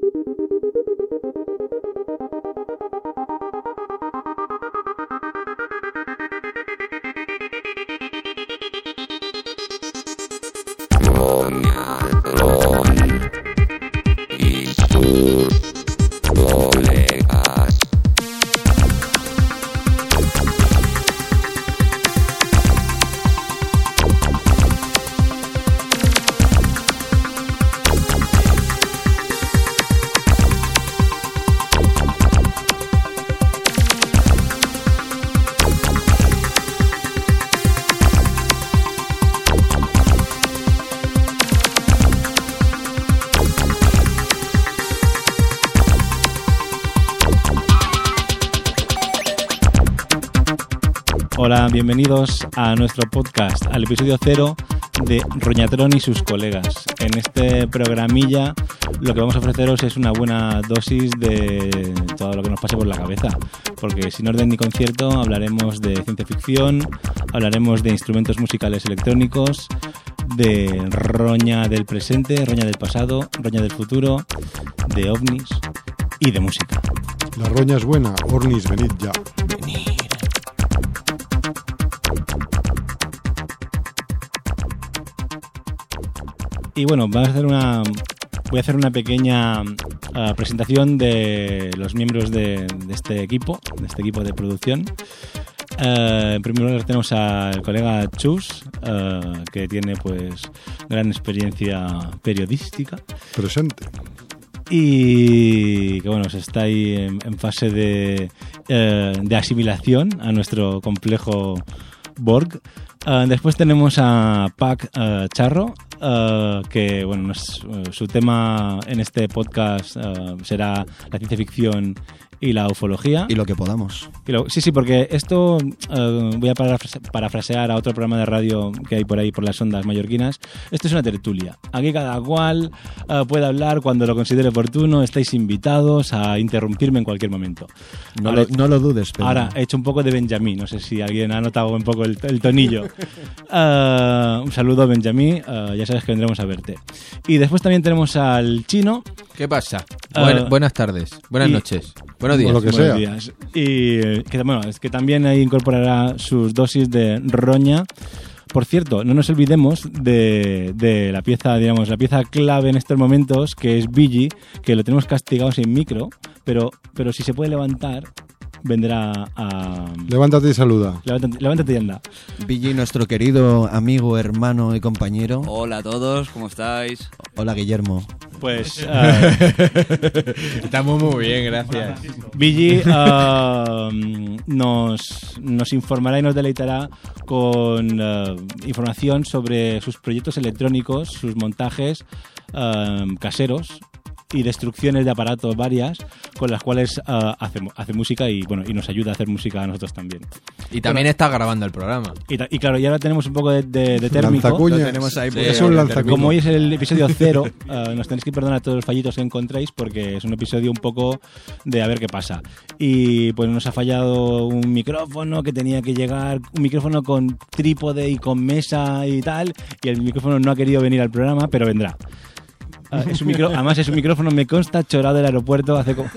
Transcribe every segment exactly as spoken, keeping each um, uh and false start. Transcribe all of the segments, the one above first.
Hola, bienvenidos a nuestro podcast, al episodio cero de Roñatrón y sus colegas. En este programilla lo que vamos a ofreceros es una buena dosis de todo lo que nos pase por la cabeza, porque sin orden ni concierto hablaremos de ciencia ficción, hablaremos de instrumentos musicales electrónicos, de roña del presente, roña del pasado, roña del futuro, de ovnis y de música. La roña es buena, ovnis, venid ya. Venid. Y bueno, vamos a hacer una, voy a hacer una pequeña uh, presentación de los miembros de, de este equipo, de este equipo de producción. Uh, en primer lugar tenemos al colega Chus, uh, que tiene pues gran experiencia periodística. Presente. Y que bueno, se está ahí en, en fase de, uh, de asimilación a nuestro complejo Borg. Uh, después tenemos a Pac uh, Charro, uh, que bueno, nos, uh, su tema en este podcast uh, será la ciencia ficción y la ufología. Y lo que podamos. Y lo, sí, sí, porque esto uh, voy a parafrase, parafrasear a otro programa de radio que hay por ahí, por las ondas mallorquinas. Esto es una tertulia. Aquí cada cual uh, puede hablar cuando lo considere oportuno. Estáis invitados a interrumpirme en cualquier momento. No, ahora, lo, no lo dudes, Pedro. Ahora he hecho un poco de Benjamín. No sé si alguien ha notado un poco el, el tonillo. Uh, un saludo, Benjamín. Uh, ya sabes que vendremos a verte. Y después también tenemos al Chino. ¿Qué pasa? Buen, uh, buenas tardes, buenas y, noches, buenos días. O lo que buenos sea. días. Y que, bueno, es que también ahí incorporará sus dosis de roña. Por cierto, no nos olvidemos de, de la pieza, digamos, la pieza clave en estos momentos, que es Billy, que lo tenemos castigado sin micro, pero, pero si se puede levantar, vendrá a... Levántate y saluda. Levántate, levántate y anda. Billy, nuestro querido amigo, hermano y compañero. Hola a todos, ¿cómo estáis? Hola, Guillermo. Pues... Uh, Estamos muy bien, gracias. Billy uh, nos, nos informará y nos deleitará con uh, información sobre sus proyectos electrónicos, sus montajes uh, caseros y destrucciones de aparatos varias con las cuales uh, hace, hace música y bueno y nos ayuda a hacer música a nosotros también. Y también bueno, está grabando el programa. Y, y claro, y ahora tenemos un poco de, de, de térmico. Lanzacuñas. Lo tenemos ahí. Sí, es un lanzacuñas. Como hoy es el episodio cero, uh, nos tenéis que perdonar todos los fallitos que encontréis porque es un episodio un poco de a ver qué pasa. Y pues nos ha fallado un micrófono que tenía que llegar, un micrófono con trípode y con mesa y tal, y el micrófono no ha querido venir al programa, pero vendrá. Uh, es un micro, además es un micrófono, me consta, chorado del aeropuerto hace como...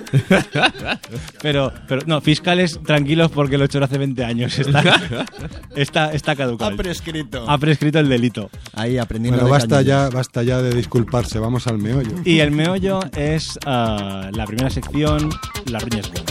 pero, pero no, fiscales tranquilos porque lo choró hace veinte años. Está, está, está caducado. Ha prescrito. Ha prescrito el delito. Ahí aprendiendo. Bueno, de basta cañillas. ya, basta ya de disculparse, vamos al meollo. Y el meollo es uh, la primera sección, las riñas buenas.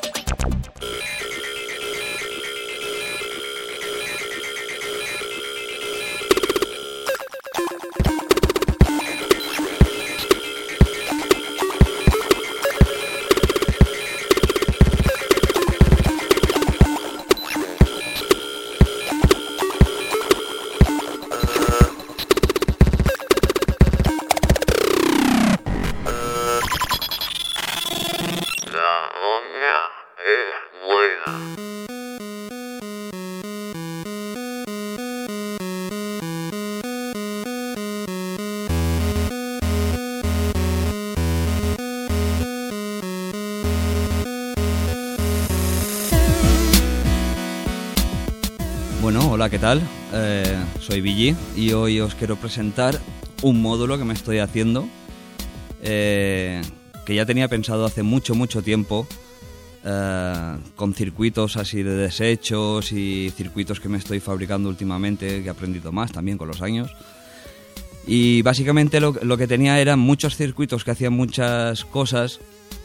Bueno, hola, ¿qué tal? Eh, soy Billy y hoy os quiero presentar un módulo que me estoy haciendo. Eh, que ya tenía pensado hace mucho, mucho tiempo, eh, con circuitos así de desechos y circuitos que me estoy fabricando últimamente, que he aprendido más también con los años. Y básicamente lo, lo que tenía eran muchos circuitos que hacían muchas cosas,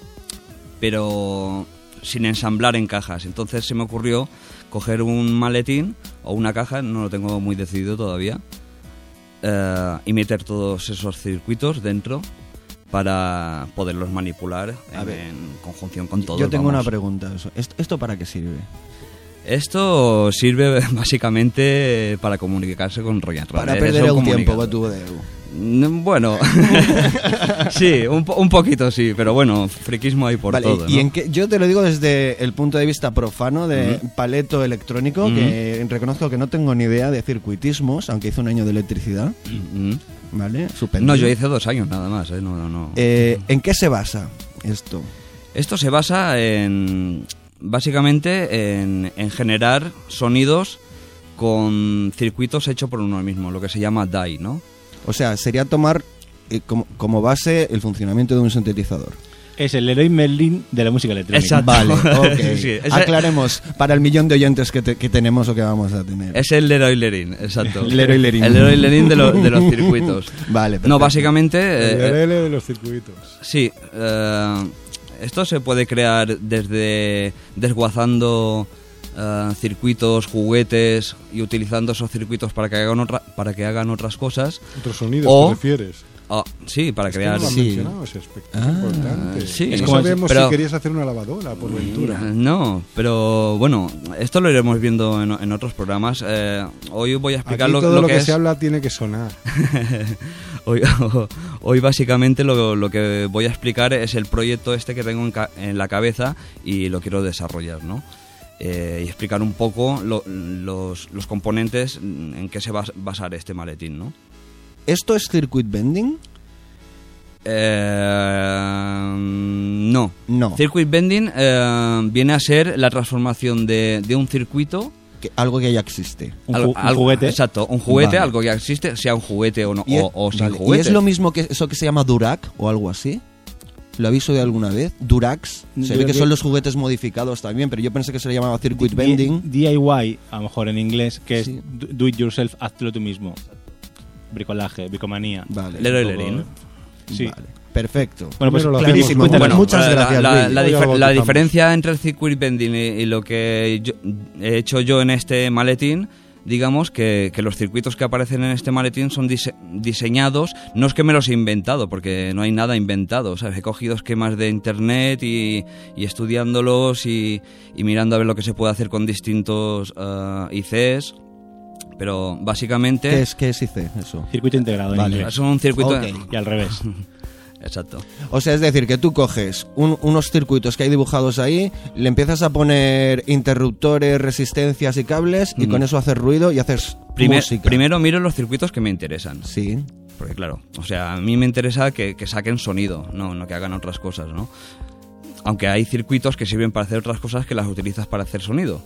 pero sin ensamblar en cajas. Entonces se me ocurrió coger un maletín o una caja, no lo tengo muy decidido todavía, eh, y meter todos esos circuitos dentro para poderlos manipular en, ver, en conjunción con todo. Yo tengo vamos. una pregunta. ¿Esto, ¿Esto para qué sirve? Esto sirve básicamente para comunicarse con Roger. Para perder el tiempo, Batudeu. Bueno, sí, un, po- un poquito sí, pero bueno, friquismo hay por vale, todo, y ¿no? en qué, yo te lo digo desde el punto de vista profano de Ujú. paleto electrónico, Ujú. que reconozco que no tengo ni idea de circuitismos, aunque hice un año de electricidad, Mm. ¿vale? Súper No, bien. yo hice dos años nada más, ¿eh? No, no, no. Eh, ¿En qué se basa esto? Esto se basa en, básicamente, en, en generar sonidos con circuitos hechos por uno mismo, lo que se llama D A I, ¿no? O sea, sería tomar eh, como, como base el funcionamiento de un sintetizador. Es el Leroy Merlin de la música electrónica. Exacto. Vale, ok. Sí, ese- Aclaremos para el millón de oyentes que, te- que tenemos o que vamos a tener. Es el Leroy Lerin, exacto. El Leroy Lerin. El Leroy Lerin de, lo- de los circuitos. Vale, perfecto. No, básicamente... El eh, D L L de los circuitos. Sí, eh, esto se puede crear desde desguazando eh, circuitos, juguetes y utilizando esos circuitos para que hagan otra, para que hagan otras cosas. Otros sonidos, O- ¿te refieres? Ah, sí, para Es que crear. no lo han sí. mencionado, ese aspecto es Ah, importante. sí, no es como- sabemos pero- si querías hacer una lavadora, por ventura. No, pero bueno, esto lo iremos viendo en, en otros programas. Eh, hoy voy a explicar Aquí lo, todo lo lo que, que es. se habla tiene que sonar. Hoy, hoy básicamente lo, lo que voy a explicar es el proyecto este que tengo en, ca- en la cabeza y lo quiero desarrollar, ¿no? Eh, y explicar un poco lo- los, los componentes en que se va a basar este maletín, ¿no? ¿Esto es circuit bending? Eh, no. No. Circuit bending eh, viene a ser la transformación de, de un circuito. Que- algo que ya existe. Un, algo- ju- un algo- juguete. Exacto, un juguete, Vale. algo que ya existe, sea un juguete o no, Y, o, o sin vale, ¿y juguete. es lo mismo que eso que se llama Durac o algo así? ¿Lo habéis oído alguna vez? Duracs. Se Yo ve creo que que- son los juguetes modificados también, pero yo pensé que se le llamaba circuit D- bending. D I Y, a lo mejor en inglés, que Sí. es do do it yourself, hazlo tú mismo. Bricolaje, bricomanía. Vale. Leroy Un poco- Lerin. Sí. Vale. Perfecto. Bueno, pues Primero lo clarísimo. hacemos. Cuéntanos. Muchas eh, gracias, La, la- Billy. la Hoy difer- lo la bautizamos. diferencia entre el circuit bending y, y lo que yo- he hecho yo en este maletín, digamos que, que los circuitos que aparecen en este maletín son dise- diseñados, no es que me los he inventado, porque no hay nada inventado, ¿sabes? He cogido esquemas de internet y, y estudiándolos y, y mirando a ver lo que se puede hacer con distintos eh, I Cs, pero básicamente ¿Qué es, qué es I C? Eso. Circuito integrado en Vale. inglés. es un circuito... Ok. Y al revés. Exacto. O sea, es decir, que tú coges un- unos circuitos que hay dibujados ahí, le empiezas a poner interruptores, resistencias y cables, y Mm. con eso haces ruido y haces Primer- música. primero miro los circuitos que me interesan. Sí. Porque claro, o sea, a mí me interesa que, que saquen sonido, no, no que hagan otras cosas, ¿no? Aunque hay circuitos que sirven para hacer otras cosas que las utilizas para hacer sonido.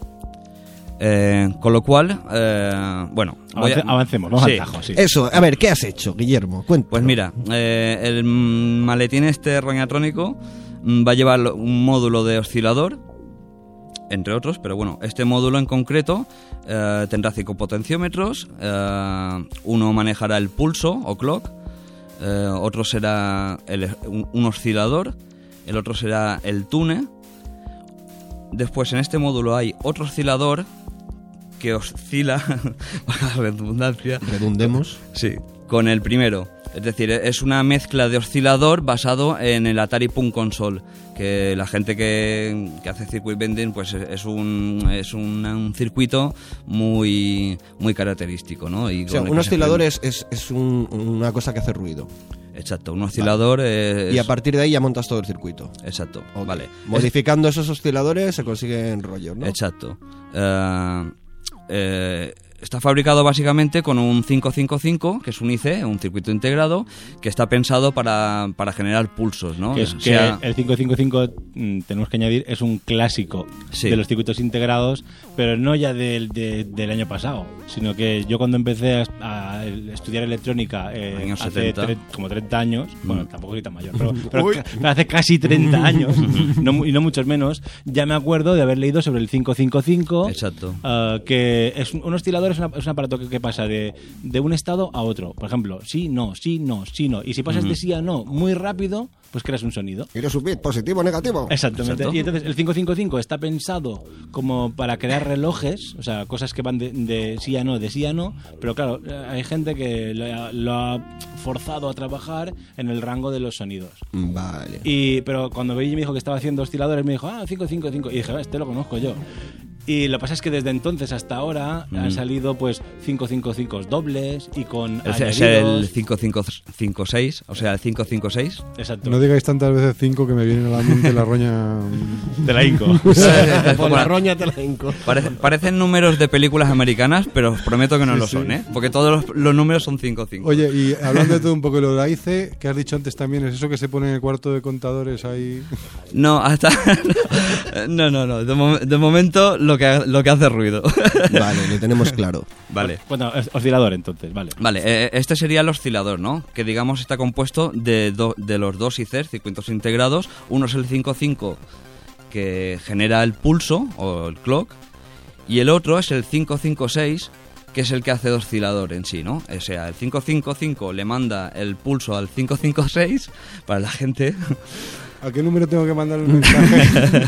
Eh, con lo cual, eh, bueno... voy a- Avance- avancemos, vamos Sí. al tajo, sí. Eso, a ver, ¿qué has hecho, Guillermo? Cuéntame. Pues mira, eh, el maletín este roñatrónico mm, va a llevar lo- un módulo de oscilador, entre otros, pero bueno, este módulo en concreto eh, tendrá cinco potenciómetros, eh, uno manejará el pulso o clock, eh, otro será el- un, un oscilador, el otro será el tune. Después en este módulo hay otro oscilador que oscila, baja la redundancia, Redundemos. sí, con el primero. Es decir, es una mezcla de oscilador basado en el Atari Punk Console, que la gente que, que hace circuit bending pues es es un es un, un circuito muy muy característico, ¿no? Y O sea, con el un que se oscilador prende. es, es, es un- una cosa que hace ruido. Exacto, un oscilador es... Y a partir de ahí ya montas todo el circuito. Exacto, Ok. vale. Modificando esos osciladores se consiguen rollos, ¿no? Exacto. Eh, eh, está fabricado básicamente con un cinco cinco cinco, que es un I C, un circuito integrado, que está pensado para, para generar pulsos, ¿no? Que es O que sea, el cinco cinco cinco, mm, tenemos que añadir, es un clásico Sí. de los circuitos integrados, pero no ya del, de- del año pasado, sino que yo cuando empecé a, a estudiar electrónica eh, Años hace setenta. tre- como treinta años, bueno, Mm. tampoco soy tan mayor, pero, pero ca- pero hace casi treinta años, no, mu- y no muchos menos, ya me acuerdo de haber leído sobre el cinco cinco cinco, Exacto. ah, que es un, un oscilador, es, una- es un aparato que, que pasa de, de un estado a otro. Por ejemplo, sí, no, sí, no, sí, no. Y si pasas de sí a no muy rápido, pues creas un sonido. ¿Quieres un bit positivo o negativo? Exactamente. Exacto. Y entonces el cinco cinco cinco está pensado como para crear relojes, o sea, cosas que van de, de sí a no, de sí a no, pero claro, eh, hay gente que lo ha, lo ha forzado a trabajar en el rango de los sonidos. Vale. Y, pero cuando Beiji me dijo que estaba haciendo osciladores, me dijo, ah, cinco cinco cinco. Y dije, "Ah, este lo conozco yo". Y lo que pasa es que desde entonces hasta ahora Mm. han salido pues cinco cinco cinco dobles y con el- es añadidos. el cinco cinco cinco seis, o sea, el cinco cinco seis. Exacto. No digáis tantas veces cinco que me viene a la mente la roña. Te la hinco. Por la roña te la hinco. Parece- parecen números de películas americanas, pero os prometo que no Sí, lo sí. son, ¿eh? Porque todos los, los números son cinco cinco. Oye, y hablando de todo un poco, lo de la I C, que has dicho antes también, ¿es eso que se pone en el cuarto de contadores ahí? No, hasta... no, no, no. De, mo- de momento lo que, lo que hace ruido. Vale, lo tenemos claro. Vale. Bueno, es- oscilador entonces, vale. Vale, eh, este sería el oscilador, ¿no? Que digamos está compuesto de, do- de los dos I Cs, circuitos integrados. Uno es el cinco cinco que genera el pulso o el clock, y el otro es el cinco cinco seis, que es el que hace el oscilador en sí, ¿no? O sea, el cinco cinco cinco le manda el pulso al cinco cinco seis para la gente. ¿A qué número tengo que mandar el mensaje?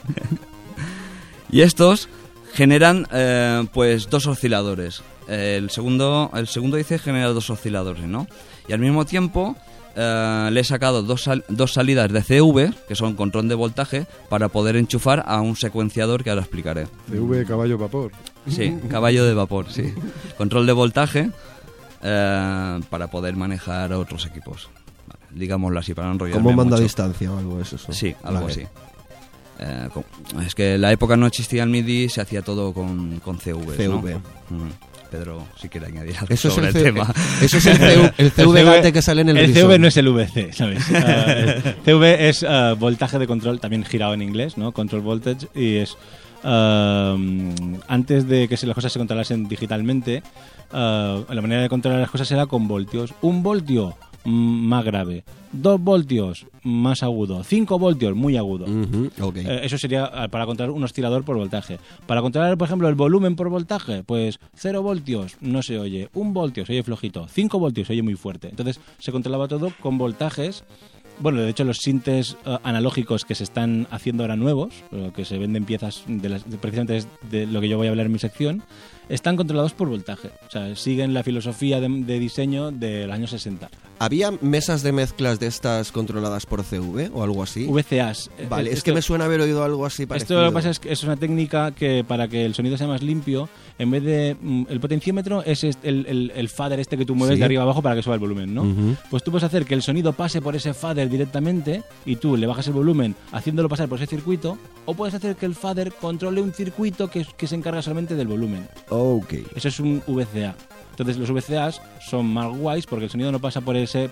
Y estos generan eh, pues dos osciladores. El segundo, el segundo I C genera dos osciladores, ¿no? Y al mismo tiempo eh, le he sacado dos, sal- dos salidas de C V, que son control de voltaje, para poder enchufar a un secuenciador que ahora explicaré. C V de caballo vapor. Sí, caballo de vapor, sí. Control de voltaje eh, para poder manejar otros equipos. Vale, digámoslo así, para no enrollarme Como mando a mucho. distancia o algo es eso. Sí, algo Vale. así. Eh, con- es que en la época no existía el MIDI, se hacía todo con, con C V. C V. Pedro, si quiere añadir algo Eso es sobre el, el, C- tema. Eso es el, C V, el C V gate que sale en el El visor. C V no es el V C, ¿sabes? Eh, el C V es eh, voltaje de control, también girado en inglés, ¿no? Control voltage, y es... eh, antes de que se- las cosas se controlasen digitalmente, eh, la manera de controlar las cosas era con voltios. Un voltio, mm, más grave. Dos voltios, más agudo. Cinco voltios, muy agudo. Ujú, ok. Eh, eso sería eh, para controlar un oscilador por voltaje. Para controlar, por ejemplo, el volumen por voltaje, pues cero voltios no se oye, un voltio se oye flojito, cinco voltios se oye muy fuerte. Entonces se controlaba todo con voltajes. Bueno, de hecho los sintes eh, analógicos que se están haciendo ahora nuevos, eh, que se venden piezas de las, de- precisamente es de lo que yo voy a hablar en mi sección, están controlados por voltaje. O sea, siguen la filosofía de, de diseño del año sesenta. ¿Había mesas de mezclas de estas controladas por C V o algo así? V C As. eh, Vale, es esto- que me suena haber oído algo así parecido. Esto lo que pasa es que es una técnica que para que el sonido sea más limpio, en vez de... mm, el potenciómetro es est- el, el, el fader este que tú mueves Sí. de arriba abajo para que suba el volumen, ¿no? Ujú. Pues tú puedes hacer que el sonido pase por ese fader directamente y tú le bajas el volumen haciéndolo pasar por ese circuito, o puedes hacer que el fader controle un circuito que, que se encarga solamente del volumen. Ok. Eso es un V C A. Entonces los V C As son más guays porque el sonido no pasa por ese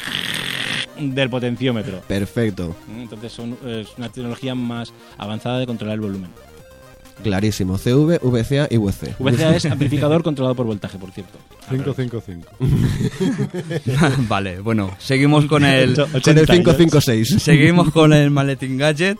del potenciómetro. Perfecto. Entonces son, es una tecnología más avanzada de controlar el volumen. Clarísimo. C V, V C A y V C. V C A es amplificador controlado por voltaje, por cierto. cinco cinco cinco. Vale, bueno, seguimos con el... Con el cinco cinco seis. Seguimos con el maletín gadget.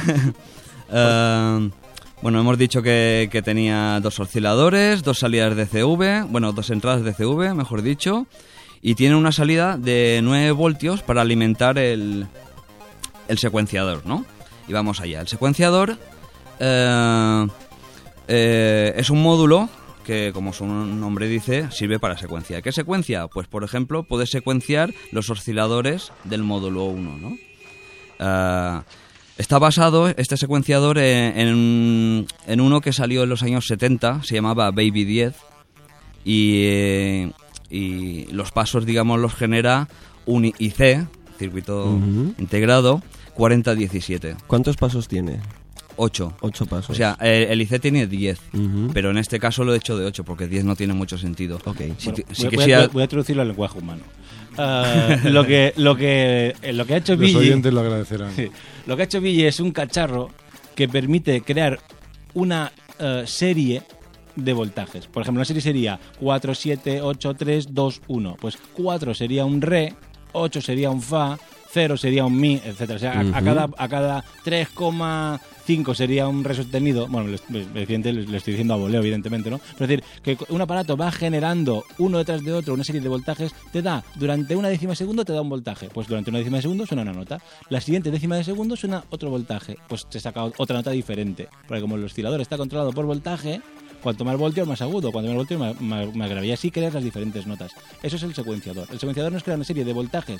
Eh, bueno, hemos dicho que, que tenía dos osciladores, dos salidas de C V, bueno, dos entradas de C V, mejor dicho, y tiene una salida de nueve voltios para alimentar el, el secuenciador, ¿no? Y vamos allá. El secuenciador eh, eh, es un módulo que, como su nombre dice, sirve para secuenciar. ¿Qué secuencia? Pues, por ejemplo, puedes secuenciar los osciladores del módulo uno, ¿no? Eh, está basado este secuenciador en, en, en uno que salió en los años setenta, se llamaba Baby diez, y, eh, y los pasos, digamos, los genera un I C, circuito Ujú. integrado, cuarenta diecisiete. ¿Cuántos pasos tiene? ocho. Ocho pasos. O sea, el, el I C tiene diez, Ujú. pero en este caso lo he hecho de ocho, porque diez no tiene mucho sentido. Ok. Si, Bueno, ti- si voy, voy quisiera- a, voy a traducirlo al lenguaje humano. Ah, lo que lo que eh, lo que ha hecho Los Billy, oyentes lo agradecerán. sí, lo que ha hecho Billy es un cacharro que permite crear una eh, serie de voltajes. Por ejemplo, una serie sería cuatro, siete, ocho, tres, dos, uno. Pues cuatro sería un re, ocho sería un fa, cero sería un mi, etcétera. O sea, a- a, Ujú. cada a cada tres coma cinco sería un re sostenido. Bueno, le, le- le- le estoy diciendo a voleo, evidentemente, ¿no? Pero es decir, que un aparato va generando uno detrás de otro una serie de voltajes, te da, durante una décima de segundo te da un voltaje. Pues durante una décima de segundo suena una nota. La siguiente décima de segundo suena otro voltaje. Pues te saca otra nota diferente. Porque como el oscilador está controlado por voltaje, cuanto más voltio, más agudo. Cuanto más voltio, más, más, más grave. Y así creas las diferentes notas. Eso es el secuenciador. El secuenciador nos crea una serie de voltajes.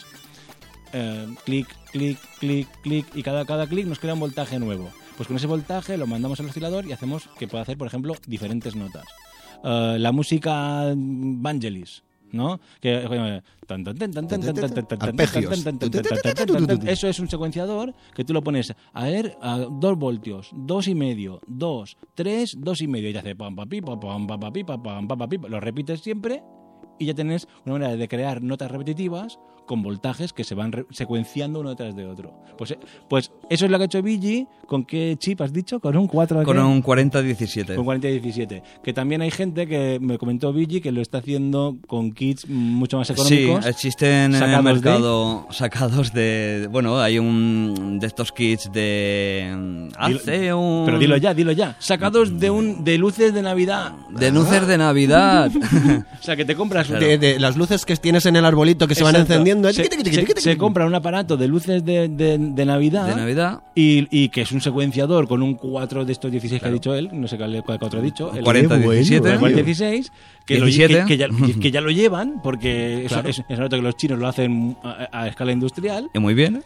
Eh, clic, clic, clic, clic. Y cada, cada clic nos crea un voltaje nuevo. Pues con ese voltaje lo mandamos al oscilador y hacemos que pueda hacer, por ejemplo, diferentes notas. Eh, la música Vangelis, ¿no? Que eh, tan, tan, tan, tan, tan, tan, tan, tan, tan, tan, Arpegios. tan, tan, tan, tan, tan, tan, tan. Eso es un secuenciador que tú lo pones a ver a dos voltios, dos y medio, dos, tres, dos y medio y te hace pam pam pi, pam pam pam pam pi, pam pam pam pam pi. Lo repites siempre y ya tenés una manera de crear notas repetitivas con voltajes que se van re- secuenciando uno detrás de otro. Pues, eh, pues eso es lo que ha hecho Billy. ¿Con qué chip has dicho? ¿Con un cuatro? con un cuarenta diecisiete. Con cuarenta diecisiete. Que también hay gente que me comentó Billy que lo está haciendo con kits mucho más Sí, económicos. existen en el sacados de- mercado sacados de... Bueno, hay un de estos kits de... Hace un... Pero dilo ya, dilo ya. Sacados de un de luces de Navidad. De luces de Navidad. O sea, que te compras... Claro. De, de las luces que tienes en el arbolito que se van Exacto. encendiendo. Se, se- se compra un aparato de luces de, de- de Navidad. De Navidad. Y, y que es un secuenciador con un cuatro de estos dieciséis Claro. que ha dicho él, no sé cuál cuál cuatro ha dicho. el- cuarenta diecisiete. el cuarenta dieciséis, que, lo, diecisiete. que, que ya, que- que ya lo llevan, porque eso- Claro. es, es noto que los chinos lo hacen a, a escala industrial. Y muy bien.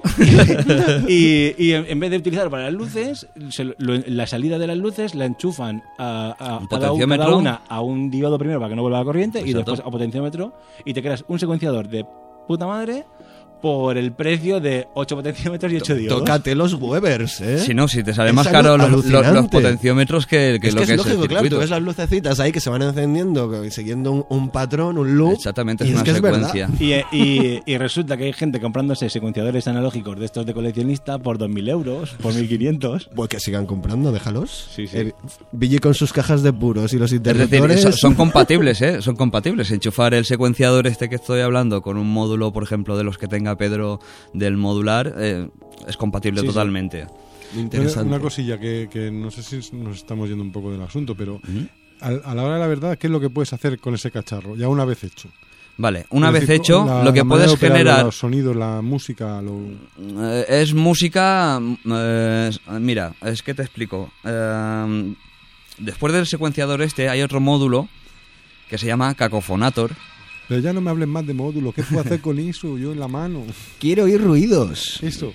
y, y en, en vez de utilizarlo para las luces, se lo- lo- la salida de las luces la enchufan a, a Un cada, u- potenciómetro. cada una a un diodo primero para que no vuelva la corriente y Exacto. después a potenciómetro y te creas un secuenciador de puta madre por el precio de ocho potenciómetros y ocho diodos. Tócate los Webers, ¿eh? Si no, si te sale Es más caro los, los- los alucinante. potenciómetros que, que es lo que que es es el lógico, claro, circuito. tú ves las lucecitas ahí que se van encendiendo, siguiendo un, un patrón, un loop. Exactamente, y es una que secuencia. verdad. Y, eh, y- y resulta que hay gente comprándose secuenciadores analógicos de estos de coleccionista por dos mil euros, por mil quinientos. Pues que sigan comprando, déjalos. Sí, sí. Eh, Billy con sus cajas de puros y los Es decir, interruptores. son, son compatibles, ¿eh? Son compatibles. Enchufar el secuenciador este que estoy hablando con un módulo, por ejemplo, de los que tenga Pedro del modular, eh, es compatible Sí, sí. totalmente. Interesante. Una cosilla que, que no sé si nos estamos yendo un poco del asunto, pero al- a, la hora de la verdad, ¿qué es lo que puedes hacer con ese cacharro? Ya una vez hecho. Vale, una Es vez decir, hecho, la- lo que la manera puedes de operarlo, generar Los sonidos, la música, lo... eh, es música. eh, mira, es que te explico. Eh, después del secuenciador este, hay otro módulo que se llama Cacofonator. Pero ya no me hablen más de módulo. ¿Qué puedo hacer con eso? Yo en la mano. Quiero oír ruidos. Eso.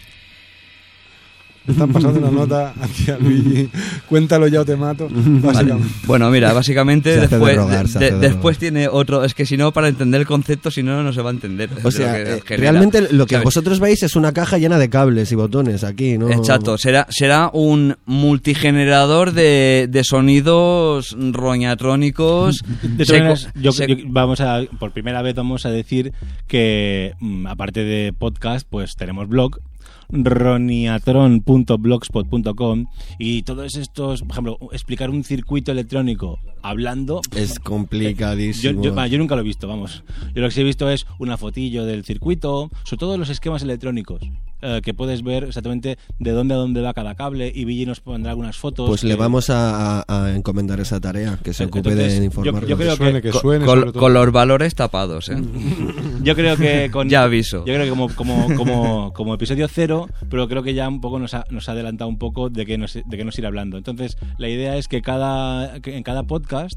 Me están pasando una nota aquí a Luigi. Cuéntalo ya o te mato. Vale. Básicamente. Bueno, mira, básicamente Se hace de después, rogar, se de- hace de después tiene otro. Es que si no, para entender el concepto, si no, no se va a entender. O de sea, lo que eh, genera. realmente lo que ¿Sabes? vosotros veis es una caja llena de cables y botones aquí, ¿no? Exacto, será, será un multigenerador de, de sonidos roñatrónicos. De todas seco- maneras, yo, sec- yo- vamos a, por primera vez vamos a decir que mm, aparte de podcast, pues tenemos blog roniatron punto blogspot punto com y todos estos, por ejemplo, explicar un circuito electrónico hablando Es yo, complicadísimo. yo, va, yo nunca lo he visto, vamos. Yo lo que sí he visto es una fotillo del circuito, sobre todo los esquemas electrónicos, eh, que puedes ver exactamente de dónde a dónde va cada cable y Billy nos pondrá algunas fotos. Pues que- le vamos a, a- a encomendar esa tarea, que se ocupe Entonces, de yo- informarnos. yo creo que suene, que- que co- suene. con, sobre todo. con los valores tapados, ¿eh? Yo creo que con Ya aviso. Yo creo que como, como, como, como episodio cero, pero creo que ya un poco nos ha, nos ha adelantado un poco de qué nos, de qué nos ir hablando. Entonces, la idea es que cada que en cada podcast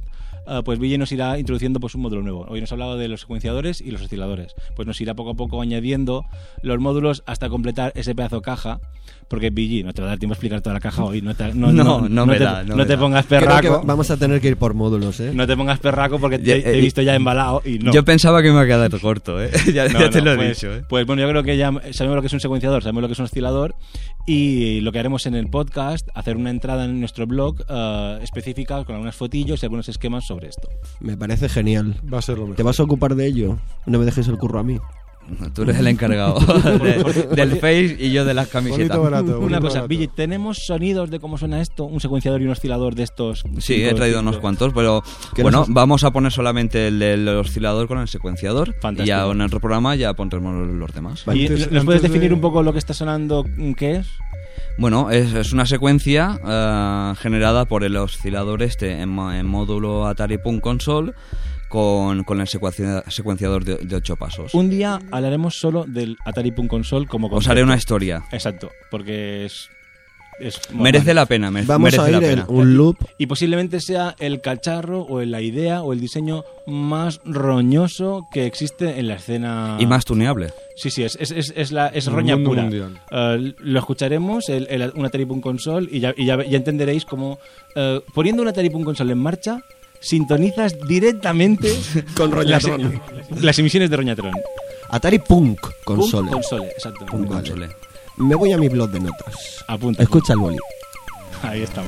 uh, pues Ville nos irá introduciendo pues un módulo nuevo. Hoy nos ha hablado de los secuenciadores y los osciladores. Pues nos irá poco a poco añadiendo los módulos hasta completar ese pedazo de caja. Porque Ville, no te va a dar tiempo a explicar toda la caja hoy. No, te, no, No, no, no no me te, da, no no me te da. pongas Creo que perraco. vamos a tener que ir por módulos, ¿eh? No te pongas perraco porque te, Ya, te he eh, visto ya embalado y no. Yo pensaba que me iba a quedar corto, ¿eh? ya, No, ya te no, lo he pues, dicho, ¿eh? Pues bueno, yo creo que ya sabemos lo que es un secuenciador, sabemos lo que es un oscilador y lo que haremos en el podcast, hacer una entrada en nuestro blog uh, específica con algunas fotillos y algunos esquemas sobre esto. Me parece genial. Va a ser lo mejor. ¿Te vas a ocupar de ello? No me dejes el curro a mí. Tú eres el encargado de- del Face y yo de las camisetas. Bonito, barato. Una bonito, cosa, barato. Ville, ¿tenemos sonidos de cómo suena esto? ¿Un secuenciador y un oscilador de estos? Sí, he traído unos cuantos, pero ¿Qué bueno, nos has- vamos a poner solamente el del oscilador con el secuenciador. Fantástico. Y ya en el otro programa ya pondremos los demás. ¿Y Antes- ¿Nos antes puedes de- definir un poco lo que está sonando? ¿Qué es? Bueno, es, es una secuencia eh, generada por el oscilador este en, mo- en módulo Atari Punk Console con, con el secuencia- secuenciador de, de ocho pasos. Un día hablaremos solo del Atari Punk Console como Os concepto. haré una historia. Exacto, porque es... es Merece la pena, me- Vamos merece a la ir en pena. un loop. Y posiblemente sea el cacharro o la idea o el diseño más roñoso que existe en la escena. Y más tuneable. Sí, sí, es, es, es, es la, es El roña mundo pura. mundial. Eh, lo escucharemos, el, el, un Atari Punk Console, y ya, y ya, ya entenderéis cómo, eh, poniendo un Atari Punk Console en marcha, sintonizas directamente Con las, Roñatron. las emisiones de Roñatron. Atari Punk Punk Console. Console, exacto. Punk Vale. Console. Me voy a mi blog de notas. Apunta. Escucha el boli. Ahí estamos.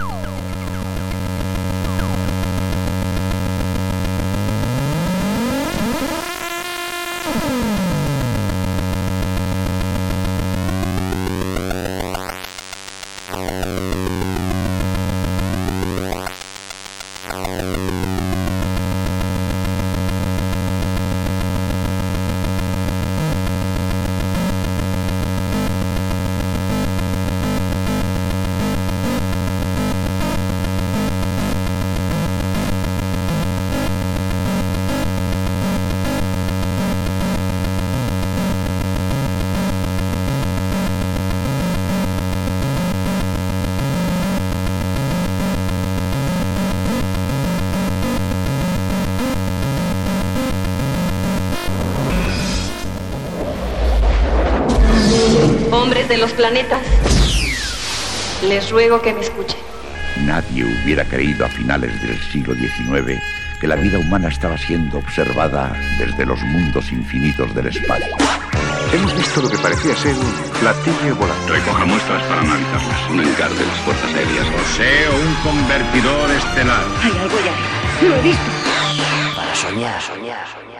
Hombres de los planetas, les ruego que me escuchen. Nadie hubiera creído a finales del siglo diecinueve que la vida humana estaba siendo observada desde los mundos infinitos del espacio. Hemos visto lo que parecía ser un platillo volante. Recoja muestras para analizarlas. Un encar de las fuerzas aéreas. Poseo un convertidor estelar. Hay algo allá. Lo he visto. Para soñar, soñar, soñar.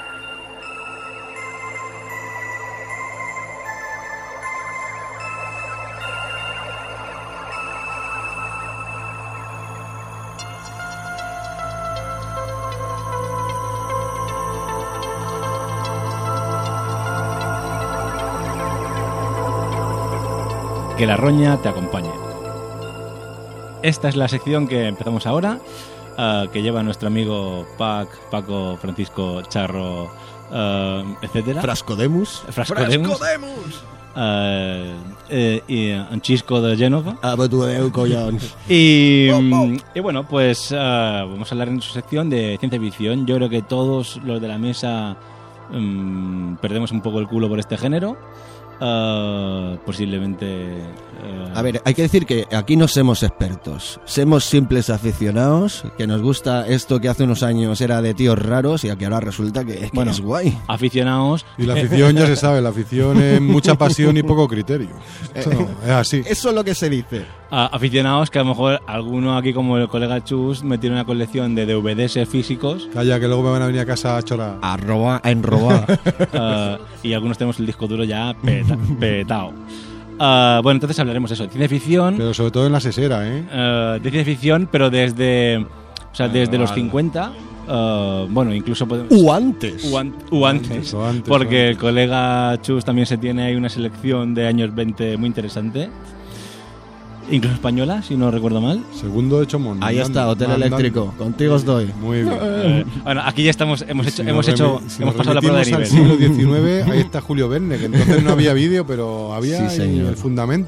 Que la roña te acompañe. Esta es la sección que empezamos ahora, uh, que lleva nuestro amigo Pac, Paco, Francisco, Charro, uh, etcétera. Frascodemus. Frascodemus. Uh, eh, y un chisco de Génova. Ah, pero tú, eh, collón. Y, mm, y bueno, pues uh, vamos a hablar en su sección de ciencia ficción. Yo creo que todos los de la mesa um, perdemos un poco el culo por este género. Uh, posiblemente uh, A ver, hay que decir que aquí no somos expertos, somos simples aficionados, que nos gusta esto que hace unos años era de tíos raros y aquí ahora resulta que, que Bueno. es guay. aficionados. Y la afición ya se sabe, la afición es mucha pasión y poco criterio. Esto no, es así. Eso es lo que se dice. a- aficionados que a lo mejor alguno aquí como el colega Chus me tiene una colección de D V Ds físicos Calla, que luego me van a venir a casa a chorar. A robar, a enrobar. uh, y algunos tenemos el disco duro ya peta- petao. Uh, bueno, entonces hablaremos de eso, de ciencia ficción, Pero sobre todo en la sesera, ¿eh? uh, de ciencia ficción, pero desde, o sea, Ah, desde los vale. cincuenta, uh, bueno, incluso podemos... U antes. U, an- u antes, O antes, porque o el antes. colega Chus también se tiene ahí una selección de años veinte muy interesante, incluso española, si no recuerdo mal. Segundo hecho Mon. Ahí está, mandando, Hotel mandando. Eléctrico. Contigo estoy. Muy bien. Eh, bueno, aquí ya estamos, hemos hecho, Si hemos nos hecho, remi- si hemos nos pasado la prueba de remitimos nivel. al siglo diecinueve, ahí está Julio Verne, que entonces no había vídeo, pero había Sí, ahí señor. el fundamento.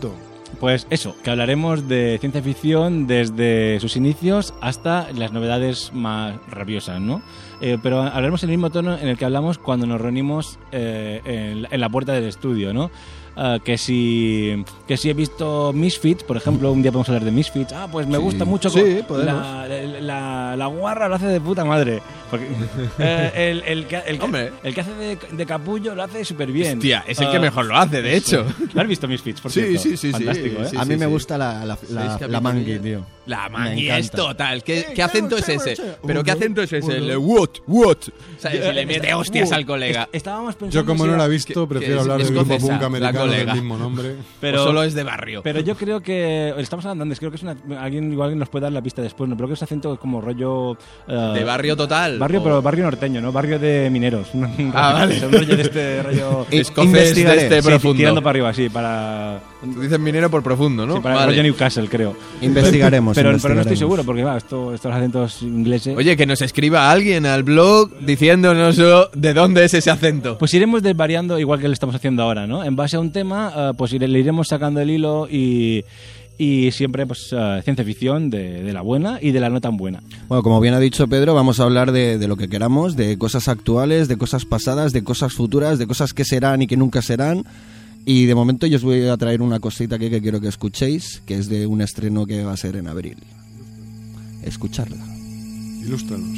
Pues eso, que hablaremos de ciencia ficción desde sus inicios hasta las novedades más rabiosas, ¿no? Eh, pero hablaremos en el mismo tono en el que hablamos cuando nos reunimos eh, en, en la puerta del estudio, ¿no? Uh, que si que si he visto Misfits, por ejemplo, un día podemos hablar de Misfits. Ah, pues me Sí. gusta mucho. Sí, con- la, la, la, la guarra lo hace de puta madre. Porque, eh, el, el, que, el, que, Hombre. el que hace de, de capullo lo hace súper bien. Hostia, es el que mejor lo hace, de hecho. ¿Lo has visto Misfits, por Sí, cierto? sí, sí, sí. Fantástico, ¿eh? Sí, a mí sí, me sí. gusta la, la, la, Seis la mangui, capítulos. tío. La Me mangui encanta. es total. ¿Qué, Eh, qué acento es claro, ese? claro, ¿Pero qué uno, acento es ese? uno. El what, what. ¿Sabes? Yo, Si le eh, mete está- hostias uh, al colega. est- Estábamos pensando Yo como si no la he era- visto, que- prefiero que es hablar del grupo escocesa, punk la americano del colega. mismo nombre. Pero, O solo es de barrio. Pero yo creo que estamos hablando antes, creo que es una, alguien igual nos puede dar la pista después, ¿no? Pero que ese acento es como rollo eh, ¿De barrio total? barrio, o- pero barrio norteño, ¿no? Barrio de mineros. Ah, vale. Es un rollo de este rollo I- Escocés de investigaré. este sí, profundo. tirando para arriba, sí, para Tú dices minero por profundo, ¿no? sí, para el Vale. rollo Newcastle, creo. Investigaremos, Pero, pero no estoy investigaremos. seguro porque va, esto, estos acentos ingleses. Oye, que nos escriba alguien al blog diciéndonos oh, de dónde es ese acento. Pues iremos desvariando igual que lo estamos haciendo ahora, ¿no? En base a un tema, eh, pues ire- le iremos sacando el hilo y, y siempre pues eh, ciencia ficción de, de la buena y de la no tan buena. Bueno, como bien ha dicho Pedro, vamos a hablar de, de lo que queramos, de cosas actuales, de cosas pasadas, de cosas futuras, de cosas que serán y que nunca serán. Y de momento yo os voy a traer una cosita aquí que quiero que escuchéis, que es de un estreno que va a ser en abril. Escucharla. Ilústranos.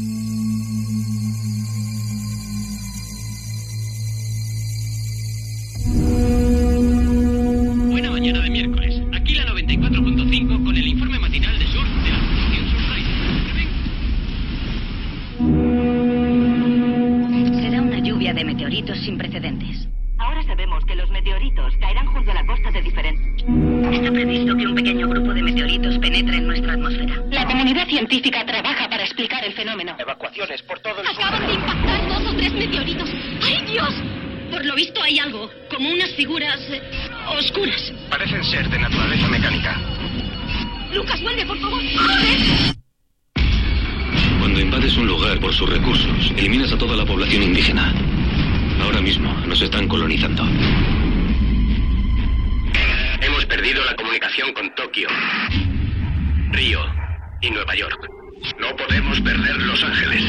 Buena mañana de miércoles. Aquí la noventa y cuatro punto cinco con el informe matinal de surf de la Fundación Surfrider. Será una lluvia de meteoritos sin precedentes. Ahora sabemos que los meteoritos caerán junto a la costa de diferentes. Está previsto que un pequeño grupo de meteoritos penetre en nuestra atmósfera. La comunidad científica trabaja para explicar el fenómeno. Evacuaciones por todo el Acaban de impactar dos o tres meteoritos. ¡Ay, Dios! Por lo visto hay algo, como unas figuras eh, oscuras. Parecen ser de naturaleza mecánica. Lucas, vuelve, por favor. ¡Corre! Cuando invades un lugar por sus recursos, eliminas a toda la población indígena. Ahora mismo nos están colonizando. Hemos perdido la comunicación con Tokio, Río y Nueva York. No podemos perder Los Ángeles.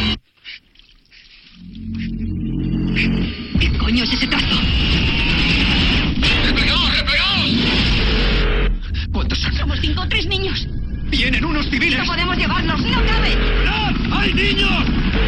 ¿Qué coño es ese trazo? ¡Replegaos, replegaos! ¿Cuántos son? Somos cinco o tres niños. ¡Vienen unos civiles! ¡No podemos llevarlos! ¡No cabe! ¡Mirad! ¡Hay niños!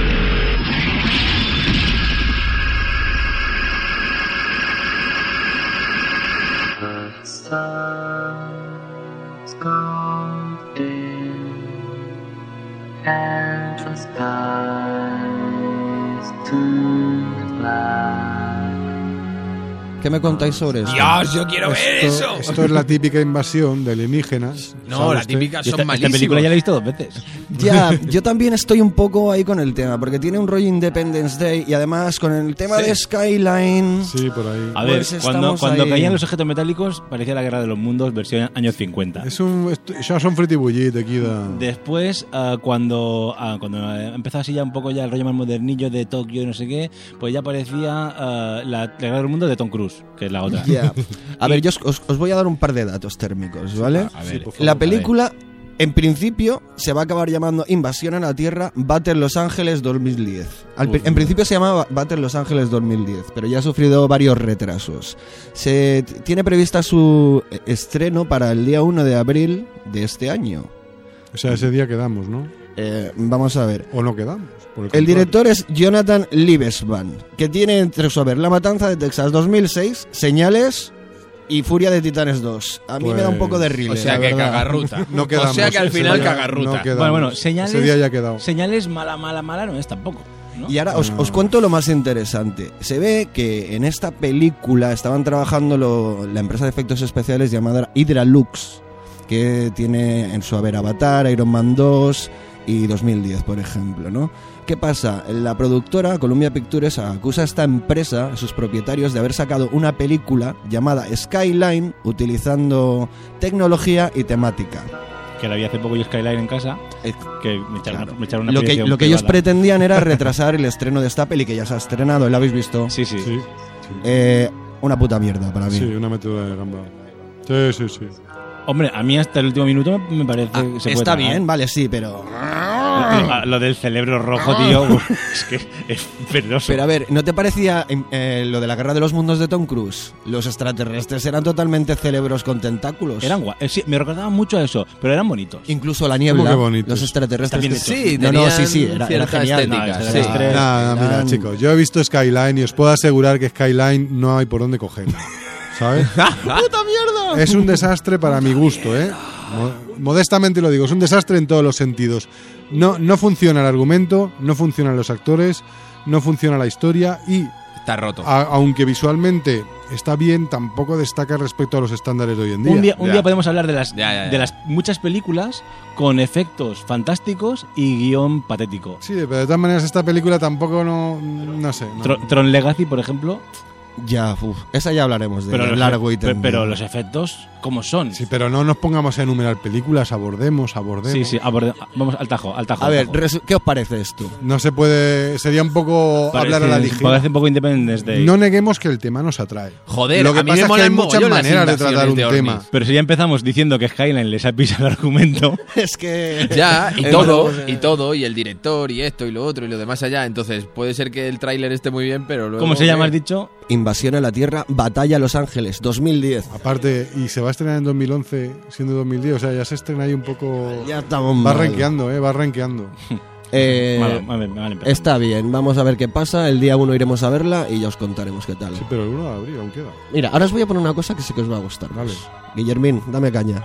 ¿Qué me contáis sobre esto? Dios, yo quiero ver Esto, eso. esto es la típica invasión de alienígenas. No, ¿sabe la usted? típica Y son esta, esta malísimos. película ya la he visto dos veces. Ya, yo también estoy un poco ahí con el tema, porque tiene un rollo Independence Day y además con el tema Sí. de Skyline. Sí, por ahí. A ver, Pues cuando, estamos cuando ahí. caían los objetos metálicos parecía la Guerra de los Mundos versión años cincuenta. Es un, esto, ya son fritibullit aquí da... Después, ah, cuando, ah, cuando eh, empezó así ya un poco ya el rollo más modernillo de Tokio y no sé qué, pues ya parecía ah, la, la Guerra del Mundo de Tom Cruise, que es la otra. Ya. A ver, yo os, os- os voy a dar un par de datos térmicos, ¿vale? A ver, por favor. La película, en principio, se va a acabar llamando Invasión a la Tierra Battle Los Ángeles dos mil diez. Al pri- Uf. en principio se llamaba Battle Los Ángeles dos mil diez, pero ya ha sufrido varios retrasos. Se t- tiene prevista su eh, estreno para el día uno de abril de este año. O sea, ese día quedamos, ¿no? Eh, vamos a ver. O no quedamos. por El contrario. director es Jonathan Liebesman, que tiene entre su haber La Matanza de Texas dos mil seis, Señales y Furia de Titanes dos. A mí me da un poco de rile, O sea la que verdad. cagarruta. No quedamos. O sea que al ese final día cagarruta. no quedamos. Bueno, bueno, señales, Ese día ya ha quedado. señales mala, mala, mala no es tampoco. ¿no? Y ahora os, os cuento lo más interesante. Se ve que en esta película estaban trabajando lo- la empresa de efectos especiales llamada Hydra Lux, que tiene en su haber Avatar, Iron Man dos y dos mil diez, por ejemplo, ¿no? ¿Qué pasa? La productora Columbia Pictures acusa a esta empresa, a sus propietarios, de haber sacado una película llamada Skyline utilizando tecnología y temática. Que la vi hace poco yo Skyline en casa, Eh, que me echaron, claro. una, me echaron una Lo que, proyección lo que ellos privada. pretendían era retrasar el estreno de esta peli, que ya se ha estrenado, ¿la habéis visto? Sí, sí. Sí, sí. Eh, una puta mierda para mí. Sí, una metedura de gamba. Sí, sí, sí. Hombre, a mí hasta el último minuto me, me parece Ah, que se puede está tragar. bien, vale, sí, pero... Lo, lo del cerebro rojo, tío, es que es peligroso. Pero a ver, ¿no te parecía eh, lo de la Guerra de los Mundos de Tom Cruise? Los extraterrestres eran totalmente cerebros con tentáculos. Eran guay. Sí, me recordaban mucho a eso, pero eran bonitos. Incluso la niebla, ¿Cómo que bonitos? los extraterrestres. También que- Sí, no, no, sí, tenían sí, era, era cierta genial. estética, No, sí. extraterrestres Nada, mira, eran- chicos, yo he visto Skyline y os puedo asegurar que Skyline no hay por dónde cogerla. ¿Sabes? ¡Puta mierda! Es un desastre para mi gusto, ¿eh? Mo- Modestamente lo digo, es un desastre en todos los sentidos. No, no funciona el argumento, no funcionan los actores, no funciona la historia y, Está roto. a- aunque visualmente está bien, tampoco destaca respecto a los estándares de hoy en día. Un día, un Ya. día podemos hablar de las, Ya, ya, ya. de las muchas películas con efectos fantásticos y guión patético. Sí, pero de todas maneras esta película tampoco no, no sé. no. Tro- Tron Legacy, por ejemplo, Ya, uf, esa ya hablaremos de pero los, largo y pe- tendido. pero los efectos, ¿cómo son? Sí, pero no nos pongamos a enumerar películas, abordemos, abordemos. Sí, sí, aborde- vamos al tajo, al tajo. A al ver, tajo. resu- ¿qué os parece esto? No se puede, sería un poco Parece, hablar a la ligera. parece un poco Independence Day. No neguemos que el tema nos atrae. Joder, Lo que a mí pasa me es que molan hay muchas mogollón las maneras de tratar un invasiones de tema. ovnis. Pero si ya empezamos diciendo que Skyline les ha pisado el argumento, Es que... Ya, y Eh, todo, bueno, pues, y todo, y el director, y esto, y lo otro, y lo demás allá. Entonces, puede ser que el tráiler esté muy bien, pero luego... ¿cómo se llama? ¿qué? Has dicho. Invasión a la Tierra, Batalla a Los Ángeles, dos mil diez. Aparte, y se va a estrenar en dos mil once, siendo dos mil diez, o sea, ya se estrena ahí un poco... Ya estamos Va mal. renqueando, eh, va renqueando. Eh, Vale, vale, vale, empezamos. está bien, vamos a ver qué pasa. El día uno iremos a verla y ya os contaremos qué tal. Sí, pero el uno de abril aún queda. Mira, ahora os voy a poner una cosa que sí que os va a gustar. Vale. Guillermín, dame caña.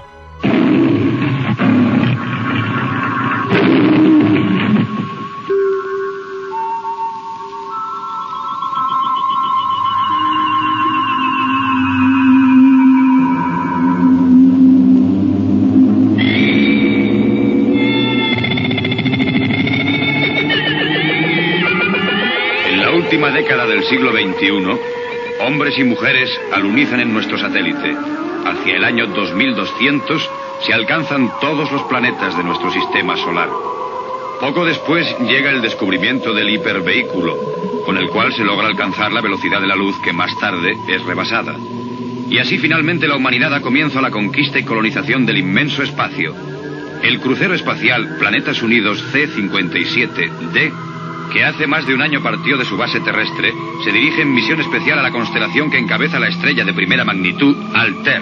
En la última década del siglo veintiuno, hombres y mujeres alunizan en nuestro satélite. Hacia el año dos mil doscientos se alcanzan todos los planetas de nuestro sistema solar. Poco después llega el descubrimiento del hipervehículo, con el cual se logra alcanzar la velocidad de la luz que más tarde es rebasada. Y así finalmente la humanidad da comienzo a la conquista y colonización del inmenso espacio. El crucero espacial Planetas Unidos C cincuenta y siete D, que hace más de un año partió de su base terrestre, se dirige en misión especial a la constelación que encabeza la estrella de primera magnitud, Altair.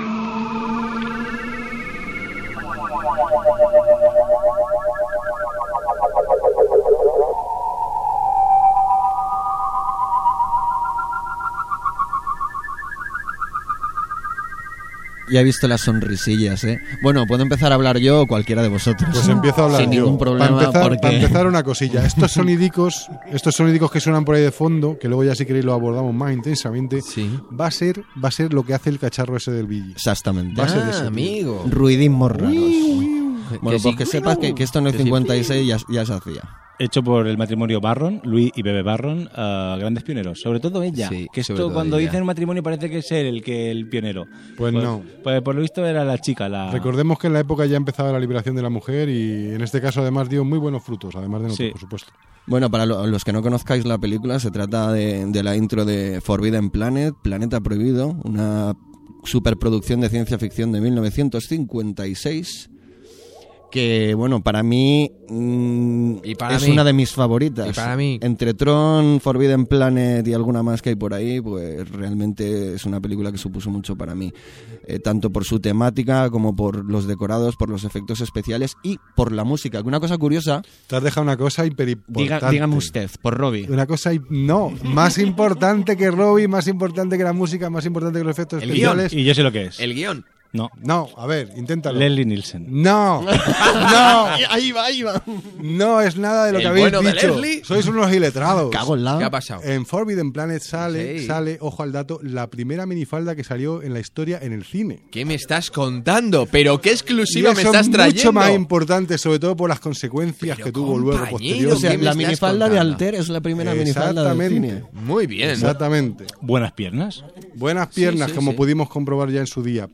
Ya he visto las sonrisillas, ¿eh? Bueno, puedo empezar a hablar yo o cualquiera de vosotros. Pues empiezo a hablar Sin yo. ningún problema, para empezar, porque... para empezar una cosilla. Estos sonidicos, estos sonidicos que suenan por ahí de fondo, que luego ya si queréis lo abordamos más intensamente, Sí. va a ser, va a ser lo que hace el cacharro ese del Billy. Exactamente. Va a ser Ah, eso, tío. amigo. Ruidismos raros. Bueno, Que pues sí. que sepas que, que esto en el Que sí. cincuenta y seis ya, ya se hacía. Hecho por el matrimonio Barron, Louis y Bebe Barron, uh, grandes pioneros. Sobre todo ella. Sí, que sobre esto todo cuando ella. dicen matrimonio parece que es él el que el pionero. Pues no. Pues por lo visto era la chica la. Recordemos que en la época ya empezaba la liberación de la mujer y en este caso además dio muy buenos frutos, además de nosotros, Sí. por supuesto. Bueno, para lo- los que no conozcáis la película, se trata de, de la intro de Forbidden Planet, Planeta Prohibido, una superproducción de ciencia ficción de mil novecientos cincuenta y seis, que, bueno, para mí mm, Y para es mí. una de mis favoritas. Y para mí. Entre Tron, Forbidden Planet y alguna más que hay por ahí, pues realmente es una película que supuso mucho para mí. Eh, tanto por su temática como por los decorados, por los efectos especiales y por la música. Una cosa curiosa... Te has dejado una cosa hiperimportante. Diga, dígame usted, por Robbie. Una cosa, hi- no, más importante que Robbie, más importante que la música, más importante que los efectos El guión. especiales. Y yo sé lo que es. El guión. No. No, a ver, inténtalo. Leslie Nielsen. No, no, Ahí va, ahí va. no es nada de lo El que habéis bueno de dicho. Leslie. Sois unos iletrados. Cago en la... ¿Qué ha pasado? En Forbidden Planet sale, Sí. sale, ojo al dato, la primera minifalda que salió en la historia en el cine. ¿Qué me estás contando? ¿Pero qué Y exclusiva eso me estás es trayendo? mucho más importante, sobre todo por las consecuencias Pero, que tuvo luego compañero, posteriormente. O sea, ¿qué me la estás minifalda de contando? Alter es la primera minifalda del Exactamente. cine. Muy bien. Exactamente. Buenas piernas. Buenas piernas, sí, como sí. pudimos comprobar ya en su día. Pues es la primera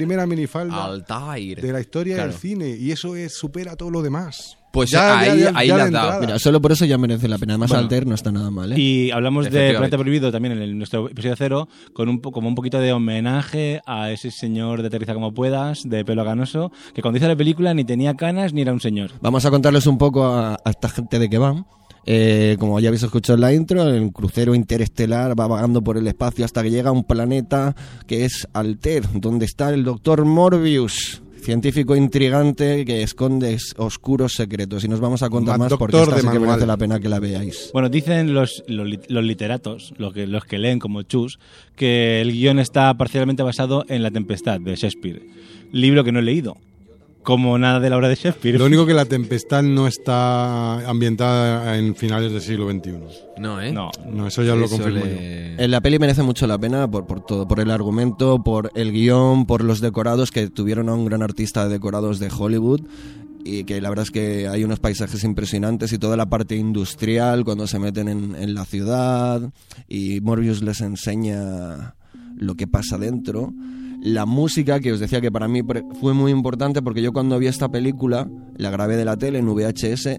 primera minifalda Altair. de la historia Claro. del cine, y eso es, supera todo lo demás. Pues Ya, ahí, ya, ya, ahí ya la de has dado. entrada. Mira, solo por eso ya merece la pena. Además, Bueno. Altair no está nada mal, ¿eh? Y hablamos de Efectivamente. Planeta Prohibido también en el- nuestro episodio cero, con un, po- como un poquito de homenaje a ese señor de Aterriza como puedas, de pelo ganoso, que cuando hizo la película ni tenía canas ni era un señor. Vamos a contarles un poco a, a esta gente de qué van. Eh, como ya habéis escuchado en la intro, el crucero interestelar va vagando por el espacio hasta que llega a un planeta que es Altair, donde está el doctor Morbius, científico intrigante que esconde oscuros secretos. Y nos vamos a contar Más más porque doctor esta de sí que manual. merece la pena que la veáis. Bueno, dicen los, los, lit- los literatos, los que, los que leen como Chus, que el guión está parcialmente basado en La Tempestad de Shakespeare, libro que no he leído, como nada de la obra de Shakespeare. Lo único que La Tempestad no está ambientada en finales del siglo veintiuno. No, ¿eh? No. No, eso ya lo Eso confirmo le- yo. En la peli merece mucho la pena por, por todo, por el argumento, por el guión, por los decorados, que tuvieron a un gran artista de decorados de Hollywood, y que la verdad es que hay unos paisajes impresionantes, y toda la parte industrial cuando se meten en, en la ciudad y Morbius les enseña lo que pasa dentro. La música, que os decía que para mí pre- fue muy importante, porque yo cuando vi esta película la grabé de la tele en V H S,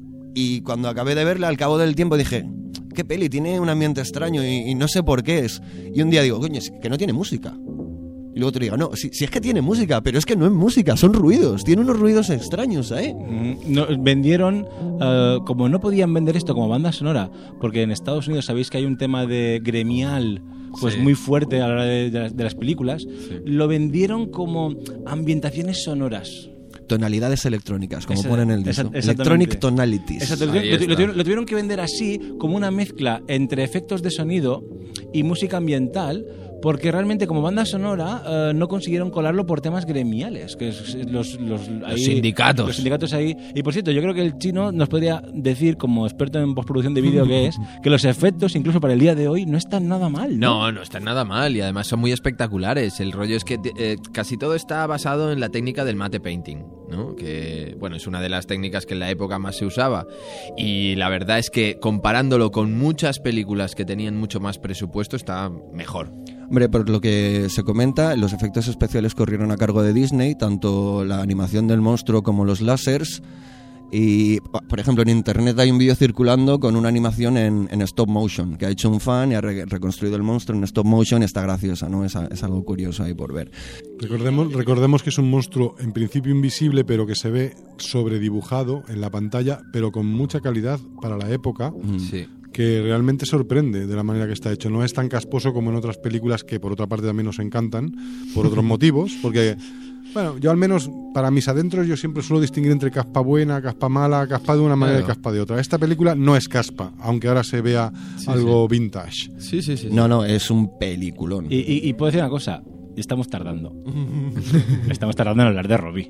y cuando acabé de verla, al cabo del tiempo dije, qué peli, tiene un ambiente extraño y, y no sé por qué es. Y un día digo, coño, es que no tiene música. Y luego te digo, no, si, si es que tiene música, pero es que no es música, son ruidos, tiene unos ruidos extraños, ¿eh? Mm, no, vendieron, eh, como no podían vender esto como banda sonora, porque en Estados Unidos sabéis que hay un tema de gremial pues Sí. muy fuerte a la hora de, de las, de las películas, lo vendieron como ambientaciones sonoras. Tonalidades electrónicas, como Esa- ponen en el esa- disco. exactamente. Electronic Tonalities. Exacto, lo, Ahí lo- lo está. tuvieron, lo tuvieron que vender así, como una mezcla entre efectos de sonido y música ambiental, porque realmente como banda sonora eh, no consiguieron colarlo por temas gremiales, que es, es los, los, ahí- sindicatos. Los sindicatos ahí. Y por cierto, yo creo que el chino nos podría decir, como experto en postproducción de vídeo que es, que los efectos, incluso para el día de hoy, no están nada mal. No, No, no está nada mal y además son muy espectaculares. El rollo es que eh, casi todo está basado en la técnica del matte painting, ¿no? Que, bueno, es una de las técnicas que en la época más se usaba. Y la verdad es que comparándolo con muchas películas que tenían mucho más presupuesto, está mejor. Hombre, por lo que se comenta, los efectos especiales corrieron a cargo de Disney, tanto la animación del monstruo como los láseres. Y, por ejemplo, en internet hay un vídeo circulando con una animación en, en stop motion, que ha hecho un fan y ha re- reconstruido el monstruo en stop motion y está graciosa, ¿no? Es, a- es algo curioso ahí por ver. Recordemos, recordemos que es un monstruo en principio invisible, pero que se ve sobredibujado en la pantalla, pero con mucha calidad para la época, Sí. que realmente sorprende de la manera que está hecho. No es tan casposo como en otras películas que por otra parte también nos encantan, por otros motivos, porque, bueno, yo al menos para mis adentros yo siempre suelo distinguir entre caspa buena, caspa mala, caspa de una manera Claro. y caspa de otra. Esta película no es caspa, aunque ahora se vea Sí, algo vintage. Sí, sí, sí. No, no, es un peliculón. Y, y, y puedo decir una cosa, estamos tardando. estamos tardando en hablar de Robbie.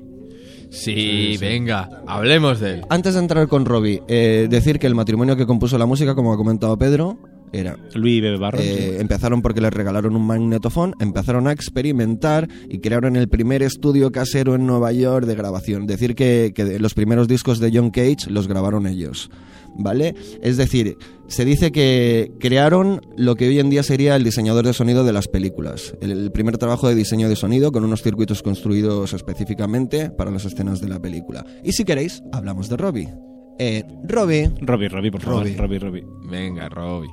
Sí, venga, hablemos de él. Antes de entrar con Robbie, eh, decir que el matrimonio que compuso la música, como ha comentado Pedro, era... Luis Bebe Barros. Eh, empezaron porque les regalaron un magnetofón, empezaron a experimentar y crearon el primer estudio casero en Nueva York de grabación. Decir que, que los primeros discos de John Cage los grabaron ellos, ¿vale? Es decir, se dice que crearon lo que hoy en día sería el diseñador de sonido de las películas. El, el primer trabajo de diseño de sonido con unos circuitos construidos específicamente para las escenas de la película. Y si queréis, hablamos de Robbie. Eh, Robbie... Robbie, Robbie, por favor. Robbie. Robbie, Robbie. Venga, Robbie.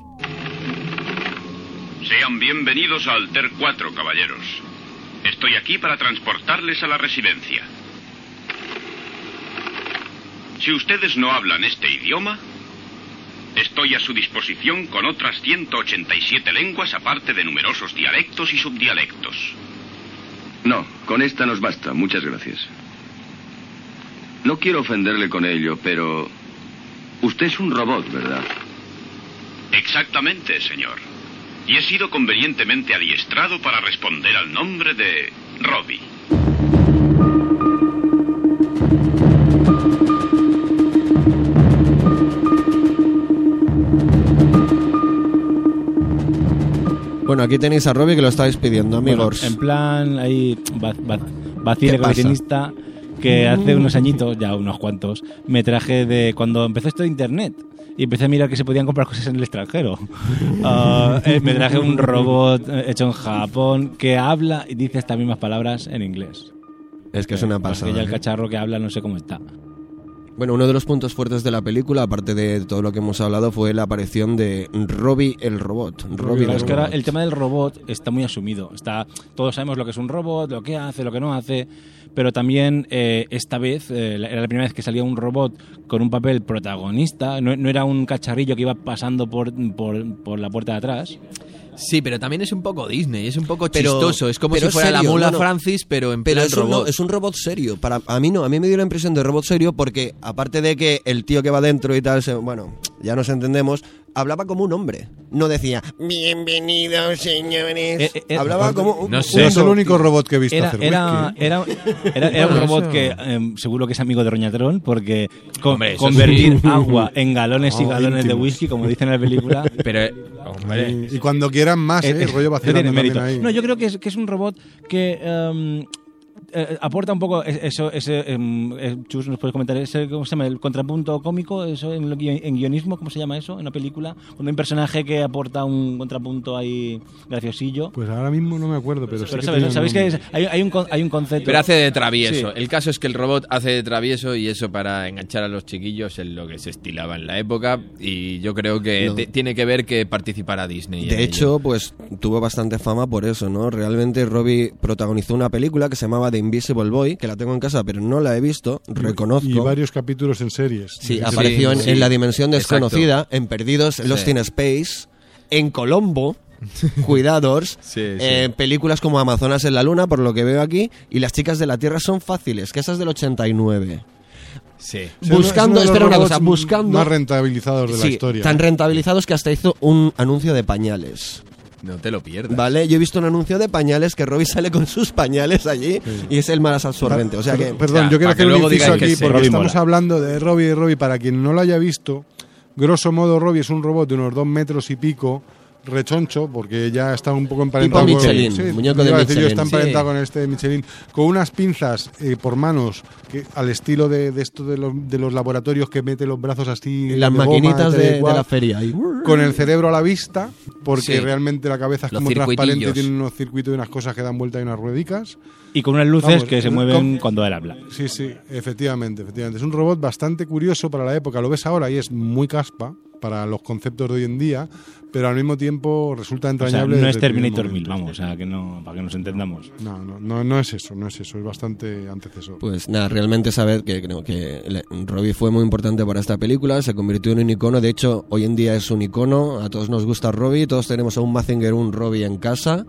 Sean bienvenidos a Alter cuatro, caballeros. Estoy aquí para transportarles a la residencia. Si ustedes no hablan este idioma, estoy a su disposición con otras ciento ochenta y siete lenguas, aparte de numerosos dialectos y subdialectos. No, con esta nos basta. Muchas gracias. No quiero ofenderle con ello, pero... Usted es un robot, ¿verdad? Exactamente, señor. Y he sido convenientemente adiestrado para responder al nombre de Robbie. Bueno, aquí tenéis a Robbie que lo estáis pidiendo, amigos. Bueno, en plan, ahí, va- va- vacile ¿Qué pasa? coleccionista, que hace unos añitos, ya unos cuantos, me traje de cuando empezó esto de internet. y empecé a mirar que se podían comprar cosas en el extranjero. Uh, eh, me traje un robot hecho en Japón que habla y dice estas mismas palabras en inglés. Es que es una pasada. Que ya el cacharro que habla no sé cómo está. Bueno, uno de los puntos fuertes de la película, aparte de todo lo que hemos hablado, fue la aparición de Robbie el robot. Robbie Claro, el es que robot. ahora el tema del robot está muy asumido. Está, todos sabemos lo que es un robot, lo que hace, lo que no hace, pero también eh, esta vez, eh, era la primera vez que salía un robot con un papel protagonista, no, no era un cacharrillo que iba pasando por, por, por la puerta de atrás. Sí, pero también es un poco Disney, es un poco Pero- chistoso. Es como pero si es fuera la serio, mula no, no. Francis, pero en Pero plan es un, robot. es un robot serio. Para, a mí no, a mí me dio la impresión de robot serio porque, aparte de que el tío que va dentro y tal, se- bueno, ya nos entendemos, hablaba como un hombre. No decía, bienvenidos, señores. Eh, eh, hablaba como un... No sé. Es el único robot que he visto Era, hacer era, whisky. era, era, era un Bueno, robot eso- que eh, seguro que es amigo de Roñatrón, porque con- Hombre, eso convertir sí. agua en galones y Oh, galones de íntimos. whisky, como dicen en la película. Pero, hombre, Y cuando quieran más, ¿eh? Eh, rollo no vacilando tiene también mérito. ahí. No, yo creo que es, que es un robot que em, eh, aporta un poco eso, ese, em, eh, Chus, ¿nos puedes comentar ese, cómo se llama, el contrapunto cómico, eso en, lo gui- en guionismo, cómo se llama eso en una película? Cuando hay un personaje que aporta un contrapunto ahí graciosillo. Pues ahora mismo no me acuerdo, pero, sí Pero que sabes, tiene ¿sabéis un que nombre. es- hay, hay un, con- hay un concepto? pero hace de travieso. Sí. El caso es que el robot hace de travieso y eso para enganchar a los chiquillos es lo que se estilaba en la época y yo creo que No. te- tiene que ver que participara Disney. en De ello. hecho, pues tuvo bastante fama por eso, ¿no? Realmente Robbie protagonizó una película que se llamaba The Invisible Boy, que la tengo en casa, pero no la he visto, reconozco. Y varios capítulos en series. Sí, Sí, apareció en, sí. en La Dimensión Exacto. Desconocida, en Perdidos, en Lost Sí. in Space, en Colombo, Cuidados, Sí, sí. eh, películas como Amazonas en la Luna, por lo que veo aquí, y Las chicas de la Tierra son fáciles, que esa es del ochenta y nueve. Sí. Es uno- Buscando, es uno de los espera una robots cosa, buscando... más rentabilizados de la Sí, historia. tan rentabilizados que hasta hizo un anuncio de pañales. No te lo pierdas. Vale, yo he visto un anuncio de pañales que Robbie sale con sus pañales allí y es el más absorbente. O sea que. Perdón, o sea, yo quiero para hacer que un luego inciso digan que aquí sí. porque Robbie estamos mola. hablando de Robbie y Robbie. Para quien no lo haya visto, grosso modo, Robbie es un robot de unos dos metros y pico, rechoncho, porque ya está un poco emparentado Tipo con Michelin, sí, muñeco de iba a decir yo, Michelin, está sí. emparentado con este de Michelin, con unas pinzas eh, por manos, que al estilo de, de esto de los, de los laboratorios que mete los brazos así. Las de goma, maquinitas tal y de, de cual, la feria. ahí. con el cerebro a la vista, porque Sí. realmente la cabeza es Los como transparente, circuitillos. tiene unos circuitos y unas cosas que dan vuelta y unas ruedicas. Y con unas luces Vamos, que se eh, mueven con- cuando él habla. Sí, sí, efectivamente, efectivamente. Es un robot bastante curioso para la época. Lo ves ahora y es muy caspa para los conceptos de hoy en día, pero al mismo tiempo resulta O sea, entrañable. no desde es el primer Terminator momento. mil, vamos, o sea, que no, para que nos entendamos. No, no, no, no es eso, no es eso, es bastante antecesor. Pues nada, realmente sabed que creo que le- Robbie fue muy importante para esta película, se convirtió en un icono, de hecho hoy en día es un icono, a todos nos gusta Robbie, todos tenemos a un Mazinger, un Robbie en casa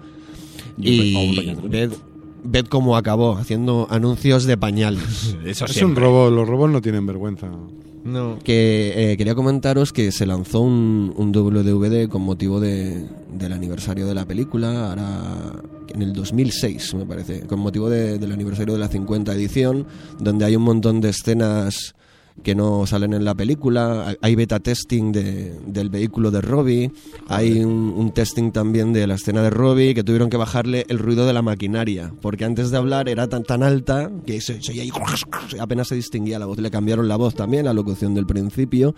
Y un- o un y Roñatrón. ved, ved cómo acabó, haciendo anuncios de pañales. Eso es siempre. un robot, los robots no tienen vergüenza. No. Que eh, quería comentaros que se lanzó un, un W D V con motivo de, del aniversario de la película, ahora en el dos mil seis me parece, con motivo de- del aniversario de la cincuenta edición, donde hay un montón de escenas que no salen en la película, hay- hay beta testing de, del vehículo de Robbie, hay un, un testing también de la escena de Robbie, que tuvieron que bajarle el ruido de la maquinaria, porque antes de hablar era tan, tan alta que se, se oía ahí, apenas se distinguía la voz, le cambiaron la voz también, la locución del principio,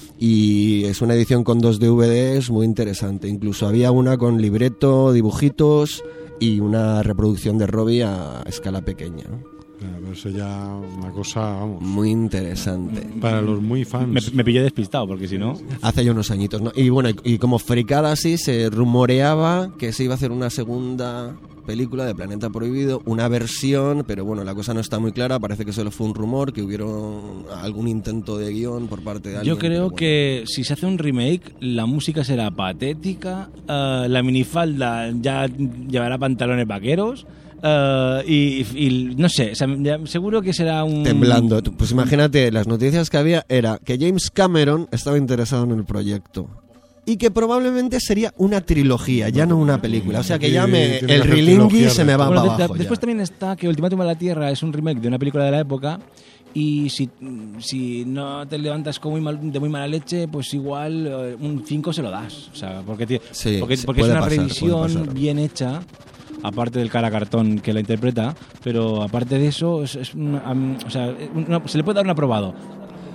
y es una edición con dos D V Ds muy interesante, incluso había una con libreto, dibujitos y una reproducción de Robbie a escala pequeña, ¿no? Claro, pero eso ya una cosa, vamos, Muy interesante. para los muy fans. Me, me pillé despistado, porque si no... Hace ya unos añitos, ¿no? Y bueno, y, y como fricada así, se rumoreaba que se iba a hacer una segunda película de Planeta Prohibido, una versión, pero bueno, la cosa no está muy clara, parece que solo fue un rumor, que hubieron algún intento de guión por parte de alguien. Yo creo pero bueno. que si se hace un remake, la música será patética, eh, la minifalda ya llevará pantalones vaqueros, eh, y, y no sé, o sea, ya- seguro que será un... Temblando. Pues imagínate, las noticias que había era que James Cameron estaba interesado en el proyecto. Y que probablemente sería una trilogía, ya no una película. O sea que ya me, Tiene que el hacer rilingui trilogías se de me va Bueno, para de- abajo. después ya. también está que Ultimátum a la Tierra es un remake de una película de la época y si, si no te levantas con muy mal- de muy mala leche, pues igual eh, un cinco se lo das. O sea, porque, ti- Sí, porque, sí, porque es puede una pasar, revisión puede pasar. bien hecha, aparte del cara cartón que la interpreta, pero aparte de eso, es, es una- am- o sea, una- se le puede dar un aprobado.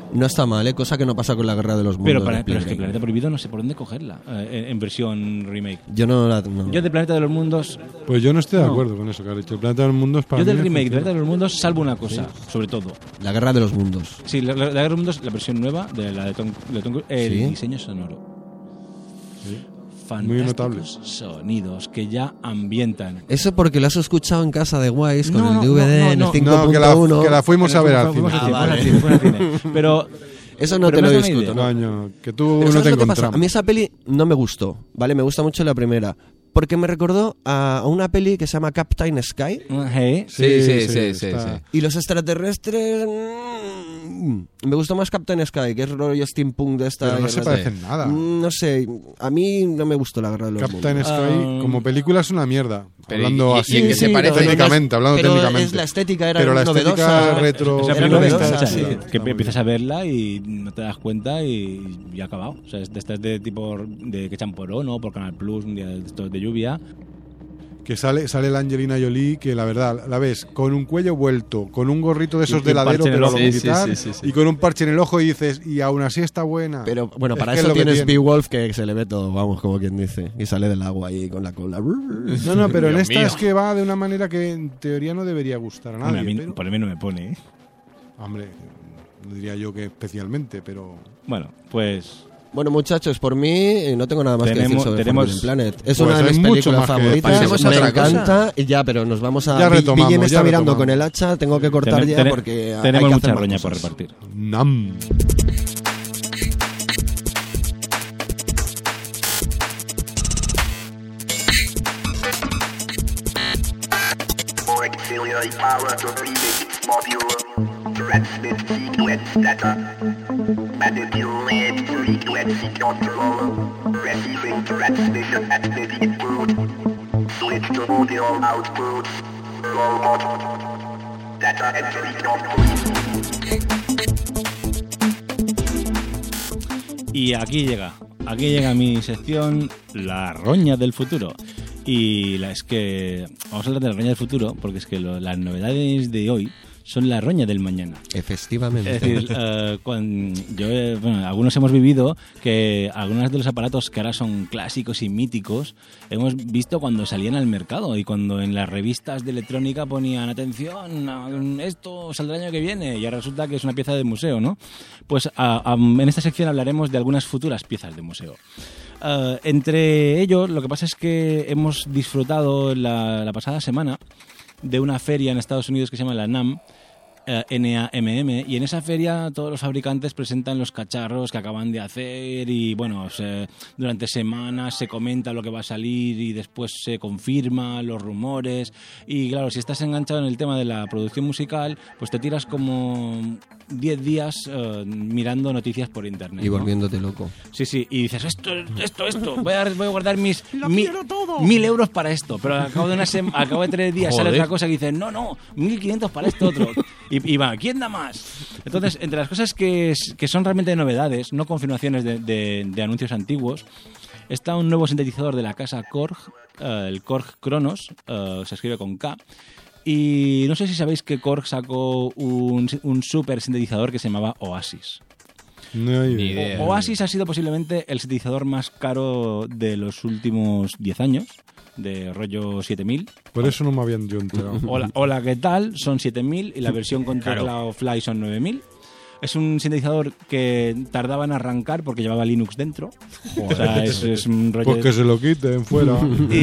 No está mal, ¿eh? Cosa que no pasa con la Guerra de los Mundos. Pero, para, de pero es que Pilgrim. Planeta Prohibido no sé por dónde cogerla eh, en versión remake. Yo no la... No. Yo de Planeta de los Mundos... Pues yo no estoy de No. acuerdo con eso que has dicho. El Planeta de los Mundos para Yo mí del me remake de funciona. Planeta de los Mundos salvo una cosa, sobre todo. La Guerra de los Mundos. Sí, la, la, la Guerra de los Mundos, la versión nueva de la de Tom, de Tom Cruise, el Sí. diseño sonoro. Sí. Fantásticos Muy notable. sonidos que ya ambientan. Eso porque lo has escuchado en casa de Wise con No, el no, D V D no, no, en no. el cinco No, que la, punto uno. que la fuimos a ver al Fuimos cine. al cine, Ah, fuimos vale. al cine, fuimos al cine. Pero Eso no pero te lo me hace una discuto, idea. ¿no? Coño, que tú Pero no ¿sabes te lo que pasa? encontramos. A mí esa peli no me gustó, ¿vale? Me gusta mucho la primera. Porque me recordó a a una peli que se llama Captain Sky. Hey. Sí, sí, sí, sí, está- sí. Y los extraterrestres... mm, Me gustó más Captain Sky, que es rollo steampunk de esta... Pero no guerra se de- parecen nada. Mm, No sé, a mí no me gustó la Guerra de los Captain Mundos. Sky Ah, como película es una mierda. Pero hablando y- y- así. y en qué se parece? técnicamente, hablando pero técnicamente. es la estética era Pero la estética novedosa. retro. Esa Era película está novedosa, hecha, sí. eh, que empiezas a verla y no te das cuenta y, y ha acabado. O sea, es de estas de tipo de que echan por O, ¿no? Por Canal Plus, un día de estos de lluvia. Que sale, sale la Angelina Jolie, que la verdad, la ves con un cuello vuelto, con un gorrito de esos Y- y de un ladero, parche en el pero ojo. militar, Sí, sí, sí, sí. y con un parche en el ojo y dices, y aún así está buena. Pero bueno, Es para que es eso lo que tienes tiene. Beowulf que se le ve todo, vamos, como quien dice. Y sale del agua ahí con la cola. No, no, pero en Dios esta mío. es que va de una manera que en teoría no debería gustar a nadie. Hombre, a mí, pero- por mí no me pone, ¿eh? hombre, no diría yo que especialmente, pero... Bueno, pues... Bueno, muchachos, por mí eh, no tengo nada más Tenemos- que decir sobre tenemos- Forbidden Planet. Es Pues una de hay mis mucho películas más que favoritas. decir. Pasemos Me a otra encanta. Y ya, pero nos vamos a... Ya Vi- retomamos, Guillem está ya mirando retomamos. con el hacha. Tengo que cortar Tene- ya tene- porque hay tenemos que mucha hacer más roña por cosas. repartir. Nam. Auxiliary power to remix module. Transmit sequence data. Manipulate frequency control. Receiving transmission at midi input. Switch to audio output. Robot. Data entry complete. Y aquí llega, aquí llega mi sección, la roña del futuro. Y la, es que vamos a hablar de la roña del futuro, porque es que lo- las novedades de hoy son la roña del mañana. Efectivamente. Es decir, eh, cuando yo, eh, bueno, algunos hemos vivido que algunos de los aparatos que ahora son clásicos y míticos hemos visto cuando salían al mercado y cuando en las revistas de electrónica ponían atención, esto saldrá el año que viene y ahora resulta que es una pieza de museo, ¿no? Pues a- a- en esta sección hablaremos de algunas futuras piezas de museo. Uh, entre ellos, lo que pasa es que hemos disfrutado la, la pasada semana de una feria en Estados Unidos que se llama la NAMM, eh, N A M M, y en esa feria todos los fabricantes presentan los cacharros que acaban de hacer y bueno, se- durante semanas se comenta lo que va a salir y después se confirma los rumores y claro, si estás enganchado en el tema de la producción musical, pues te tiras como diez días eh, mirando noticias por internet. Y ¿no? volviéndote loco. Sí, sí, y dices, esto, esto, esto, voy a, voy a guardar mis mi- mil euros para esto, pero al cabo de, una sema- al cabo de tres días sale Joder. otra cosa que dices, no, no, mil quinientos para esto otro. Y, y va, ¿quién da más? Entonces, entre las cosas que, es- que son realmente novedades, no confirmaciones de, de- de anuncios antiguos, está un nuevo sintetizador de la casa Korg, eh, el Korg Kronos, eh, se escribe con K. Y no sé si sabéis que Korg sacó un, un super sintetizador que se llamaba Oasis. No hay Ni idea. idea. O- Oasis ha sido posiblemente el sintetizador más caro de los últimos diez años, de rollo siete mil. Por eso no me habían yo enterado. Hola, hola, ¿qué tal? Son siete mil y la versión con Claro. teclado Fly son nueve mil. Es un sintetizador que tardaba en arrancar porque llevaba Linux dentro. O sea, es, es un rollo... Pues que se lo quiten fuera.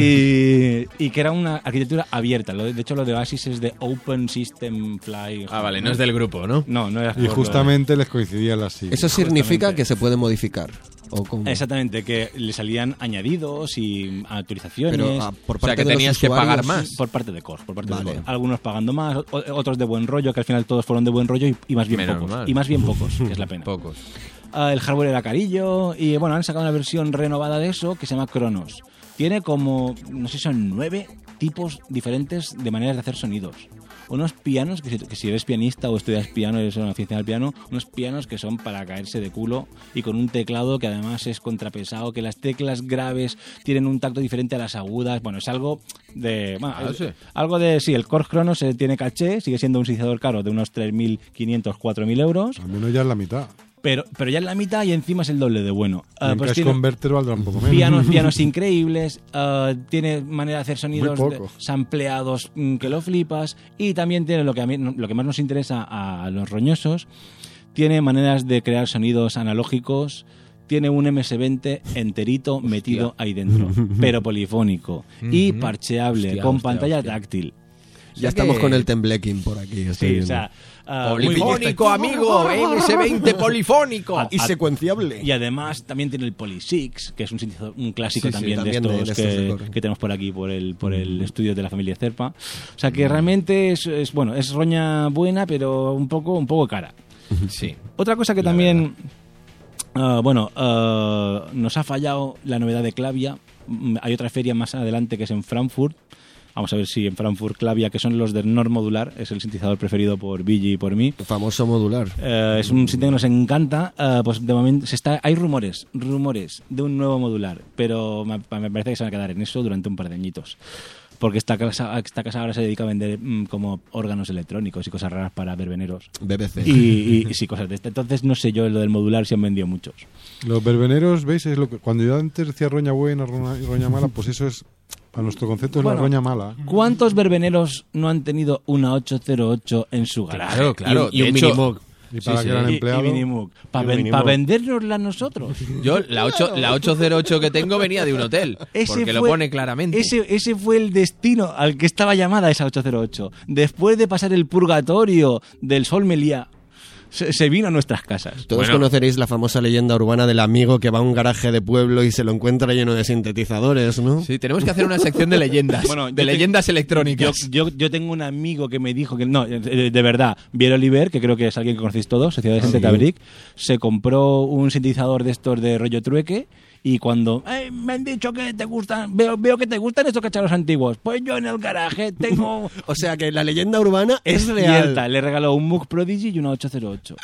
y, y que era una arquitectura abierta. Lo de de hecho, lo de Oasis es de Open System Fly. Ah, vale, no es del grupo, ¿no? No, no era Y por- justamente les coincidían las siglas. Eso significa Justamente. que se puede modificar. ¿O cómo? Exactamente, que le salían añadidos y actualizaciones. Pero ah, por O sea, parte que de los tenías que pagar usuarios, más. Por parte de Korg, por parte Vale. de Korg. Algunos pagando más, o- otros de buen rollo, que al final todos fueron de buen rollo y, y más bien Menos pocos. mal. Y más bien pocos, que es la pena. Pocos. Ah, el hardware era carillo y bueno, han sacado una versión renovada de eso que se llama Kronos. Tiene como, no sé si son nueve tipos diferentes de maneras de hacer sonidos. unos pianos, que si, que si eres pianista o estudias piano, eres una aficionado al piano, unos pianos que son para caerse de culo y con un teclado que además es contrapesado, que las teclas graves tienen un tacto diferente a las agudas. Bueno, es algo de... Bueno, Ah, es- sí. algo de... Sí, el Korg Kronos eh, tiene caché, sigue siendo un sintetizador caro de unos tres mil quinientos, cuatro mil euros, Al menos ya es la mitad. pero, pero ya en la mitad y encima es el doble de bueno. Y Ah, en pues Cash tiene Converter valdrá un poco menos. pianos, pianos increíbles, ah, tiene manera de hacer sonidos Muy de- poco. sampleados mm, que lo flipas, y también tiene lo que, a mí, lo que más nos interesa a los roñosos, tiene maneras de crear sonidos analógicos. Tiene un eme ese veinte enterito metido ahí dentro, pero polifónico y Ujú. parcheable, Hostia, con hostia, pantalla hostia. táctil. Ya estamos con el temblequín por aquí. estoy Sí, viendo. o sea, ah, muy Polifónico, amigo, eme ese veinte polifónico. A- y a- secuenciable. Y además también tiene el Polysix, que es un sintetizador, un clásico Sí, sí, también, también de de- estos, de estos de que, Korg. que tenemos por aquí, por el, por el estudio de la familia Zerpa. O sea que realmente es, es, bueno, es roña buena, pero un poco, un poco cara. Sí. Otra cosa que también, ah, bueno, ah, nos ha fallado la novedad de Clavia. Mm, Hay otra feria más adelante que es en Frankfurt. Vamos a ver si en Frankfurt Clavia, que son los del Nord Modular, es el sintetizador preferido por Billy y por mí. Famoso modular. Eh, es un sitio que nos encanta. eh, pues de momento se está, hay rumores, rumores de un nuevo modular, pero me, me parece que se van a quedar en eso durante un par de añitos. Porque esta casa, esta casa ahora se dedica a vender mm, como órganos electrónicos y cosas raras para verbeneros. B B C. Y, y- y sí, cosas de este. Entonces no sé yo lo del modular si han vendido muchos. Los verbeneros, ¿veis? Es lo que, cuando yo antes decía roña buena roña, y roña mala, pues eso es, a nuestro concepto, es Bueno, la roña mala. ¿Cuántos verbeneros no han tenido una ocho cero ocho en su garaje? Claro, claro. Y un de hecho, Minimoog. ¿Y para Sí, qué sí. eran Y, empleados? y Minimoog. Para Y un Minimoog. vendernosla nosotros. yo la, ocho, la ocho cero ocho que tengo venía de un hotel. Ese porque lo fue- pone claramente. Ese, ese fue el destino al que estaba llamada esa ocho cero ocho. Después de pasar el purgatorio del Sol Meliá, se, se vino a nuestras casas. Todos Bueno. conoceréis la famosa leyenda urbana del amigo que va a un garaje de pueblo y se lo encuentra lleno de sintetizadores, ¿no? Sí, tenemos que hacer una sección de leyendas. Bueno, yo de te- leyendas Yo, electrónicas. yo, yo tengo un amigo que me dijo que, no, de, de verdad, Vier Oliver, que creo que es alguien que conocéis todos, Sociedad de Gente Tabric, se compró un sintetizador de estos de rollo trueque. Y cuando "Ay, me han dicho que te gustan, veo, veo que te gustan estos cacharros antiguos, pues yo en el garaje tengo O sea que la leyenda urbana es real. cierta". Le regaló un Moog Prodigy y una ocho cero ocho.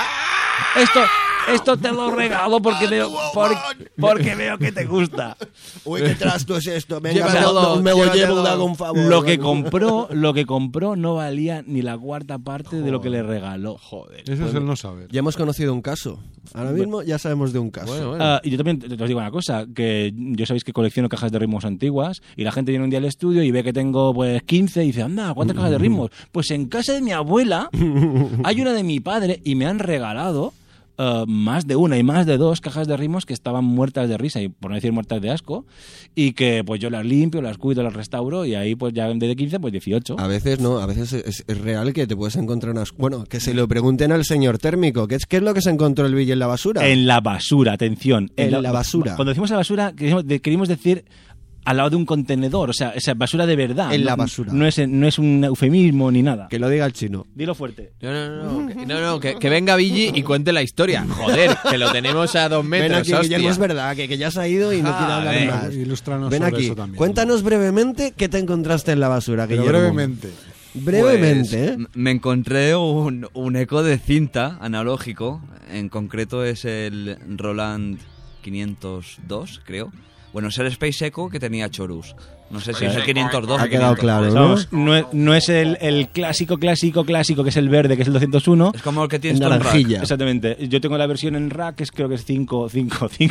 Esto, esto te lo regalo porque veo, por- porque veo que te gusta. Uy, qué trasto es esto. Venga, O sea, me, lo- me lo llévatelo. llevo, hago un favor. Lo que compró, lo que compró no valía ni la cuarta parte de lo que le regaló. Joder. Eso es el no saber. Ya hemos conocido un caso. Ahora mismo ya sabemos de un caso. Bueno, bueno. Ah, y yo también te, te os digo una cosa, que yo sabéis que colecciono cajas de ritmos antiguas y la gente viene un día al estudio y ve que tengo pues quince y dice, anda, ¿cuántas cajas de ritmos? Pues en casa de mi abuela hay una de mi padre y me han regalado eh, más de una y más de dos cajas de ritmos que estaban muertas de risa y por no decir muertas de asco, y que pues yo las limpio, las cuido, las restauro y ahí pues ya en vez de quince pues dieciocho. A veces no, a veces es, es real que te puedes encontrar unas... Bueno, que se lo pregunten al señor térmico. ¿Qué es, qué es lo que se encontró el Billy en la basura? En la basura, atención. En la basura. Cuando decimos la basura, queremos, de- queremos decir al lado de un contenedor, o sea, esa basura de verdad. En no- la basura. No es, no es un eufemismo ni nada. Que lo diga el chino. Dilo fuerte. No, no, no, no, que, no, no, que, que venga Billy y cuente la historia. Joder, que lo tenemos a dos metros. Ven aquí, hostia. Guillermo, es verdad, que, que ya se ha ido y no quiere hablar Joder. más. Ilústranos Ven sobre aquí, eso también. cuéntanos brevemente qué te encontraste en la basura, Pero Guillermo. brevemente. Brevemente, Pues, ¿eh? m- me encontré un, un eco de cinta analógico. En concreto es el Roland quinientos dos, creo. Bueno, es el Space Echo que tenía Chorus. No sé si es el quinientos dos. Ha o quedado quinientos. claro, ¿no? Vamos, no es, no es el, el clásico, clásico, clásico, que es el verde, que es el doscientos uno. Es como el que tienes En tú en rack. naranjilla. Exactamente. Yo tengo la versión en rack, que es, creo que es cinco, cinco, cinco.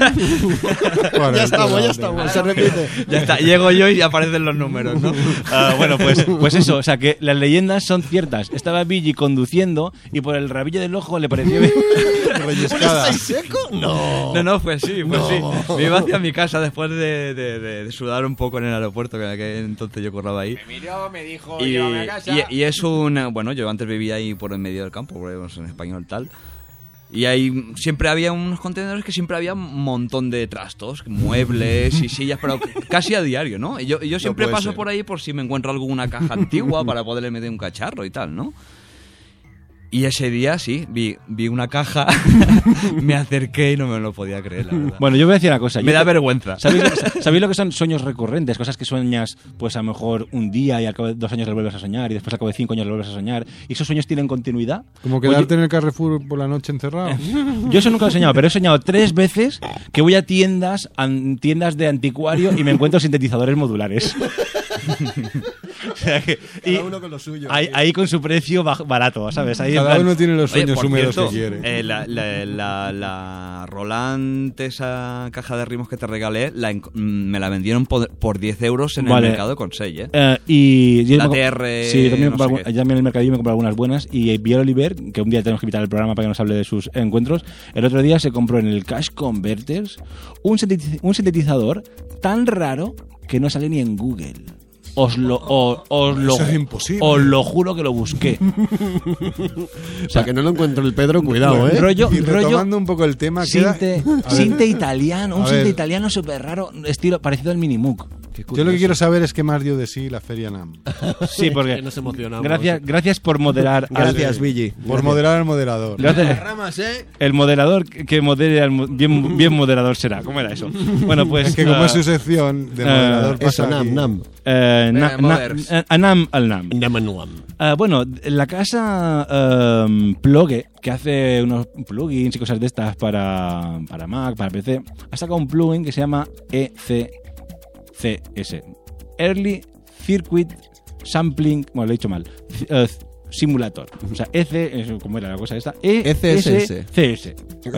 Ya estamos, ya estamos, se repite. Ya está, llego yo y aparecen los números, ¿no? Ah, bueno, pues, pues eso, o sea que las leyendas son ciertas. Estaba Billy conduciendo y por el rabillo del ojo le pareció bien. Pellizcada. ¿Un Space Echo? No. No, no, pues sí, pues No. sí. Me iba hacia mi casa después de, de- de- de sudar un poco en el aeropuerto, que en aquel entonces yo curraba ahí. Me miró, me dijo, Y, llévame a casa. y- y es un... Bueno, yo antes vivía ahí por en medio del campo, por ahí, no sé, en español tal. Y ahí siempre había unos contenedores que siempre había un montón de trastos, muebles y sillas, pero casi a diario, ¿no? Y yo, y yo siempre puede paso ser. por ahí por si me encuentro alguna caja antigua para poderle meter un cacharro y tal, ¿no? Y ese día, sí, vi, vi una caja, me acerqué y no me lo podía creer, la verdad. Bueno, yo voy a decir una cosa. Me Yo da te- vergüenza. ¿Sabéis lo, ¿Sabéis lo que son sueños recurrentes? Cosas que sueñas, pues a lo mejor un día y al cabo de dos años lo vuelves a soñar y después al cabo de cinco años lo vuelves a soñar. ¿Y esos sueños tienen continuidad? Como Pues quedarte en el Carrefour por la noche encerrado. Yo eso nunca lo he soñado, pero he soñado tres veces que voy a tiendas, an- tiendas de anticuario y me encuentro sintetizadores modulares. O sea que, y Cada uno con lo suyo. ahí, ahí con su precio baj- barato, ¿sabes? Ahí en Cada plan- uno tiene los Oye, sueños por húmedos cierto, que quiere. eh, la, la, la, la Roland, esa caja de ritmos que te regalé, la enc- mm, me la vendieron por, por diez euros en Vale. el mercado con seis, ¿eh? Eh, y yo La me co- T R, sí, yo también, me no compré sé algún- qué. ya en el mercadillo me compré algunas buenas. Y Biel Oliver, que un día tenemos que invitar al programa para que nos hable de sus encuentros, el otro día se compró en el Cash Converters un, sintetiz- un sintetizador tan raro que no sale ni en Google. Os lo, o- os, lo, Eso es imposible. os lo juro que lo busqué. O sea, que no lo encuentro el Pedro, cuidado, ¿eh? Rollo, Y rollo retomando un poco el tema, queda- sinte, A ver, sinte italiano, un a sinte ver. italiano súper raro, estilo parecido al Minimoog. Yo lo que quiero saber es qué más dio de sí la Feria NAMM. Sí, porque Que nos emocionamos. gracias, gracias por moderar. al- Gracias, Billy. Por moderar al moderador. Gracias. Ramas, ¿eh? El moderador que modere al mo- bien, bien moderador será. ¿Cómo era eso? Bueno, pues. Es que como ah, es su sección de eh, moderador Eso, pasa Nam, aquí. Nam. eh, na- Venga, na- moders. eh, Anam al Nam. Nam, Nam. Ah, bueno, la casa um, Plogue, que hace unos plugins y cosas de estas para, para Mac, para P C, ha sacado un plugin que se llama E C C S. Early Circuit Sampling, bueno, lo he dicho mal, eh, Simulator. O sea, E C, es- ¿cómo era la cosa esta? E C S C S.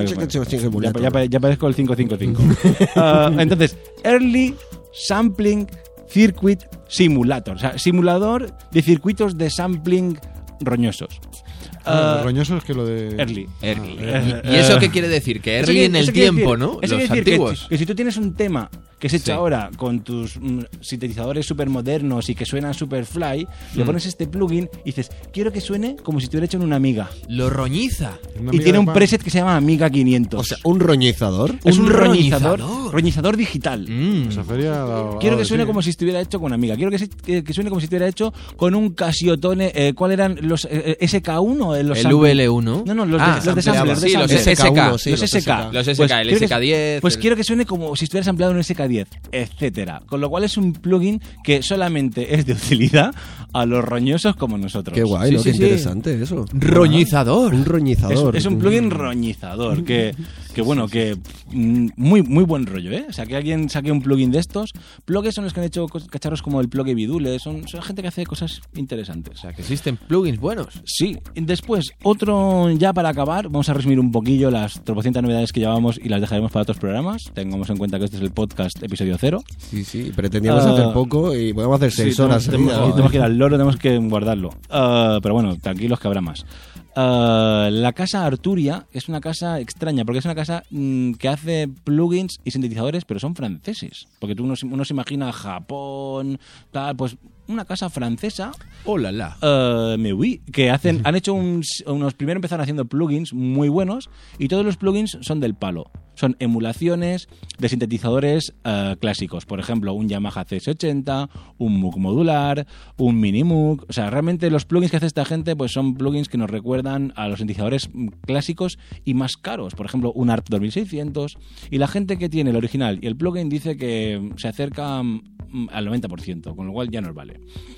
Ya, ya, ya parezco el cinco cinco cinco. Ah, entonces, Early Sampling Circuit Simulator. O sea, simulador de circuitos de sampling roñosos. Ah, Ah, roñoso es que lo de... Early. Early. Eh, ¿Y eso eh, qué quiere decir? Que eso early quiere- en el eso quiere tiempo, decir- ¿no? eso Los quiere decir que antiguos. si- que, si tú tienes un tema que se echa Sí. ahora con tus mm, sintetizadores súper modernos y que suena super fly, le Mm. pones este plugin y dices, quiero que suene como si estuviera hecho en una Amiga. Lo roñiza. Una Y amiga tiene de un pan. preset que se llama Amiga quinientos. O sea, un roñizador. es un, un roñizador, roñizador. roñizador digital. Mm. Esa feria ha dado- ha Quiero dado que de suene sí. como si estuviera hecho con Amiga. Quiero que, se- que, que suene como si estuviera hecho con un Casiotone. Eh, ¿Cuál eran los eh, S K uno? Eh, los El sampling- V L uno. No, no, los Ah, de, los de sampleaba. sampler, de Sí, los sampler. S K. sí, los los S K. S K. Los S K, el quiero que- S K diez, Pues el- quiero que suene como si estuviera ampliado en un S K diez, etcétera. Con lo cual es un plugin que solamente es de utilidad a los roñosos como nosotros. Qué guay, Sí, ¿no? sí, Qué sí. interesante eso. Roñizador. Un Es, roñizador. es un plugin roñizador que, que bueno, que mm, muy muy buen rollo, ¿eh? O sea, que alguien saque un plugin de estos. Plugs son los que han hecho cos- cacharros como el Plug Bidule, son, son gente que hace cosas interesantes. O sea, que existen plugins buenos. Sí, después, otro ya para acabar, vamos a resumir un poquillo las tropocientas novedades que llevamos y las dejaremos para otros programas. Tengamos en cuenta que este es el podcast episodio cero. Sí, sí, pretendíamos Ah, hacer poco y podemos hacer seis Sí, horas. tenemos, seguidas. tenemos- tenemos que ir al loro, tenemos que guardarlo. Ah, pero bueno, tranquilos que habrá más. Ah, la casa Arturia es una casa extraña, porque es una casa mm, que hace plugins y sintetizadores, pero son franceses. Porque tú uno, se- uno se imagina Japón, tal, pues una casa francesa. Oh, la, la. Uh, me oui, que hacen, han hecho uns- unos, primero empezaron haciendo plugins muy buenos y todos los plugins son del palo. Son emulaciones de sintetizadores uh, clásicos. Por ejemplo, un Yamaha C S ochenta, un Moog modular, un Mini Moog. O sea, realmente los plugins que hace esta gente pues son plugins que nos recuerdan a los sintetizadores mm, clásicos y más caros. Por ejemplo, un A R T dos mil seiscientos. Y la gente que tiene el original y el plugin dice que mm, se acerca mm, al noventa por ciento, con lo cual ya nos vale.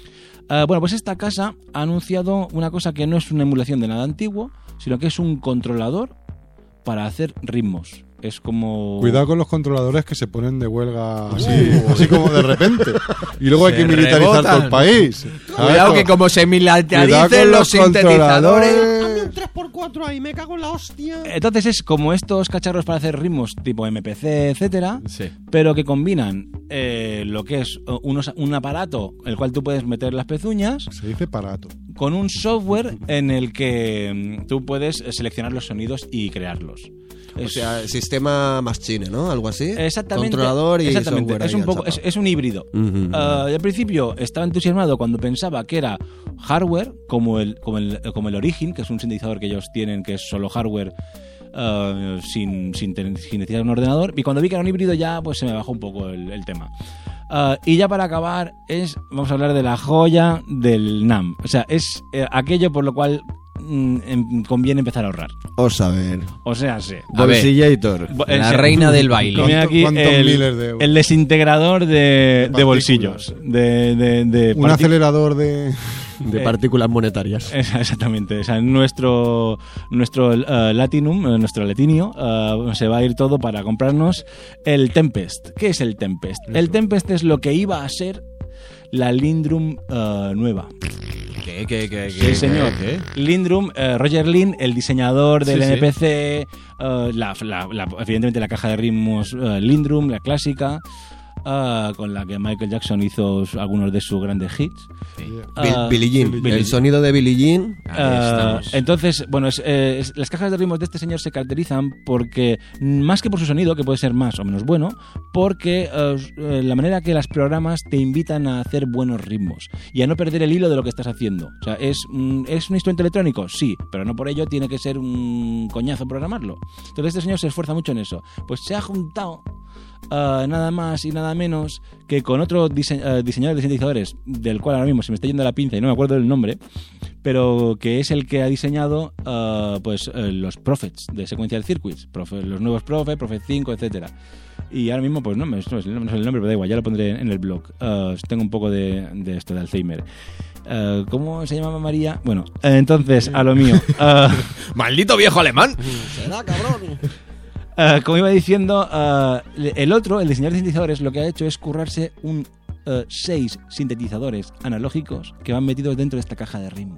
Uh, bueno, pues esta casa ha anunciado una cosa que no es una emulación de nada antiguo, sino que es un controlador para hacer ritmos. Es como... Cuidado con los controladores que se ponen de huelga así, así como de repente. Y luego hay Se que militarizar todo rebotan. el país. Cuidado que como se Cuidado militaricen con los los sintetizadores. controladores. tres por cuatro ahí, me cago en la hostia. Entonces es como estos cacharros para hacer ritmos tipo M P C, etcétera, Sí. pero que combinan eh, lo que es uh, unos- un aparato en el cual tú puedes meter las pezuñas Se dice parato. con un software en el que mm, tú puedes eh, seleccionar los sonidos y crearlos. O Es- sea, sistema machine, ¿no? Algo así. Exactamente. Controlador y exactamente. software. Es ahí un poco, es, achapado. es un híbrido. Ujú. Ah, y al principio estaba entusiasmado cuando pensaba que era hardware, como el, como el, como el Origin, que es un sintetizador que ellos tienen, que es solo hardware. ah, sin, sin, tener- sin necesitar un ordenador. Y cuando vi que era un híbrido ya pues se me bajó un poco el, el tema. Ah, y ya para acabar es vamos a hablar de la joya del NAMM. O sea, es eh, aquello por lo cual mm, em, conviene empezar a ahorrar. O saber. O sea, sí. Bolsillator. La reina del baile. Como aquí ¿Cuántos el, miles de euros? el desintegrador de, De de bolsillos. De, de, de Un parti- acelerador de... De Eh, partículas monetarias. Esa- Exactamente. O sea, nuestro nuestro uh, Latinum, uh, nuestro Latinio, uh, se va a ir todo para comprarnos el Tempest. ¿Qué es el Tempest? El Tempest es lo que iba a ser la Lindrum uh, nueva. ¿Qué, qué, qué, Sí, qué, señor. qué? Lindrum, uh, Roger Lin, el diseñador del Sí, sí. N P C, uh, la, la- la- evidentemente la caja de ritmos uh, Lindrum, la clásica, uh, con la que Michael Jackson hizo su- algunos de sus grandes hits. Bill- Uh, Billie Jean. Billie El Jean. sonido de Billie Jean. Ah, entonces, bueno, es, eh, es- las cajas de ritmos de este señor se caracterizan porque, mm, más que por su sonido, que puede ser más o menos bueno, porque eh, eh, la manera que las programas te invitan a hacer buenos ritmos y a no perder el hilo de lo que estás haciendo. O sea, ¿es, mm, ¿es un instrumento electrónico? Sí, pero no por ello tiene que ser un coñazo programarlo. Entonces este señor se esfuerza mucho en eso. Pues se ha juntado Uh, nada más y nada menos que con otro dise uh, diseñador de sintetizadores, del cual ahora mismo se me está yendo la pinza y no me acuerdo del nombre, pero que es el que ha diseñado uh, pues uh, los Prophets de Sequential Circuits, Prophet, los nuevos Prophet, Prophet cinco, etcétera. Y ahora mismo, pues no, no, sé, no sé el nombre, pero da igual, ya lo pondré en el blog. Uh, tengo un poco de, de esto de Alzheimer. Uh, ¿Cómo se llamaba María? Bueno, eh, entonces, a lo mío. Uh, ¡Maldito viejo alemán! Será cabrón. Uh, como iba diciendo, uh, el otro, el diseñador de sintetizadores, lo que ha hecho es currarse un uh, seis sintetizadores analógicos que van metidos dentro de esta caja de ritmos.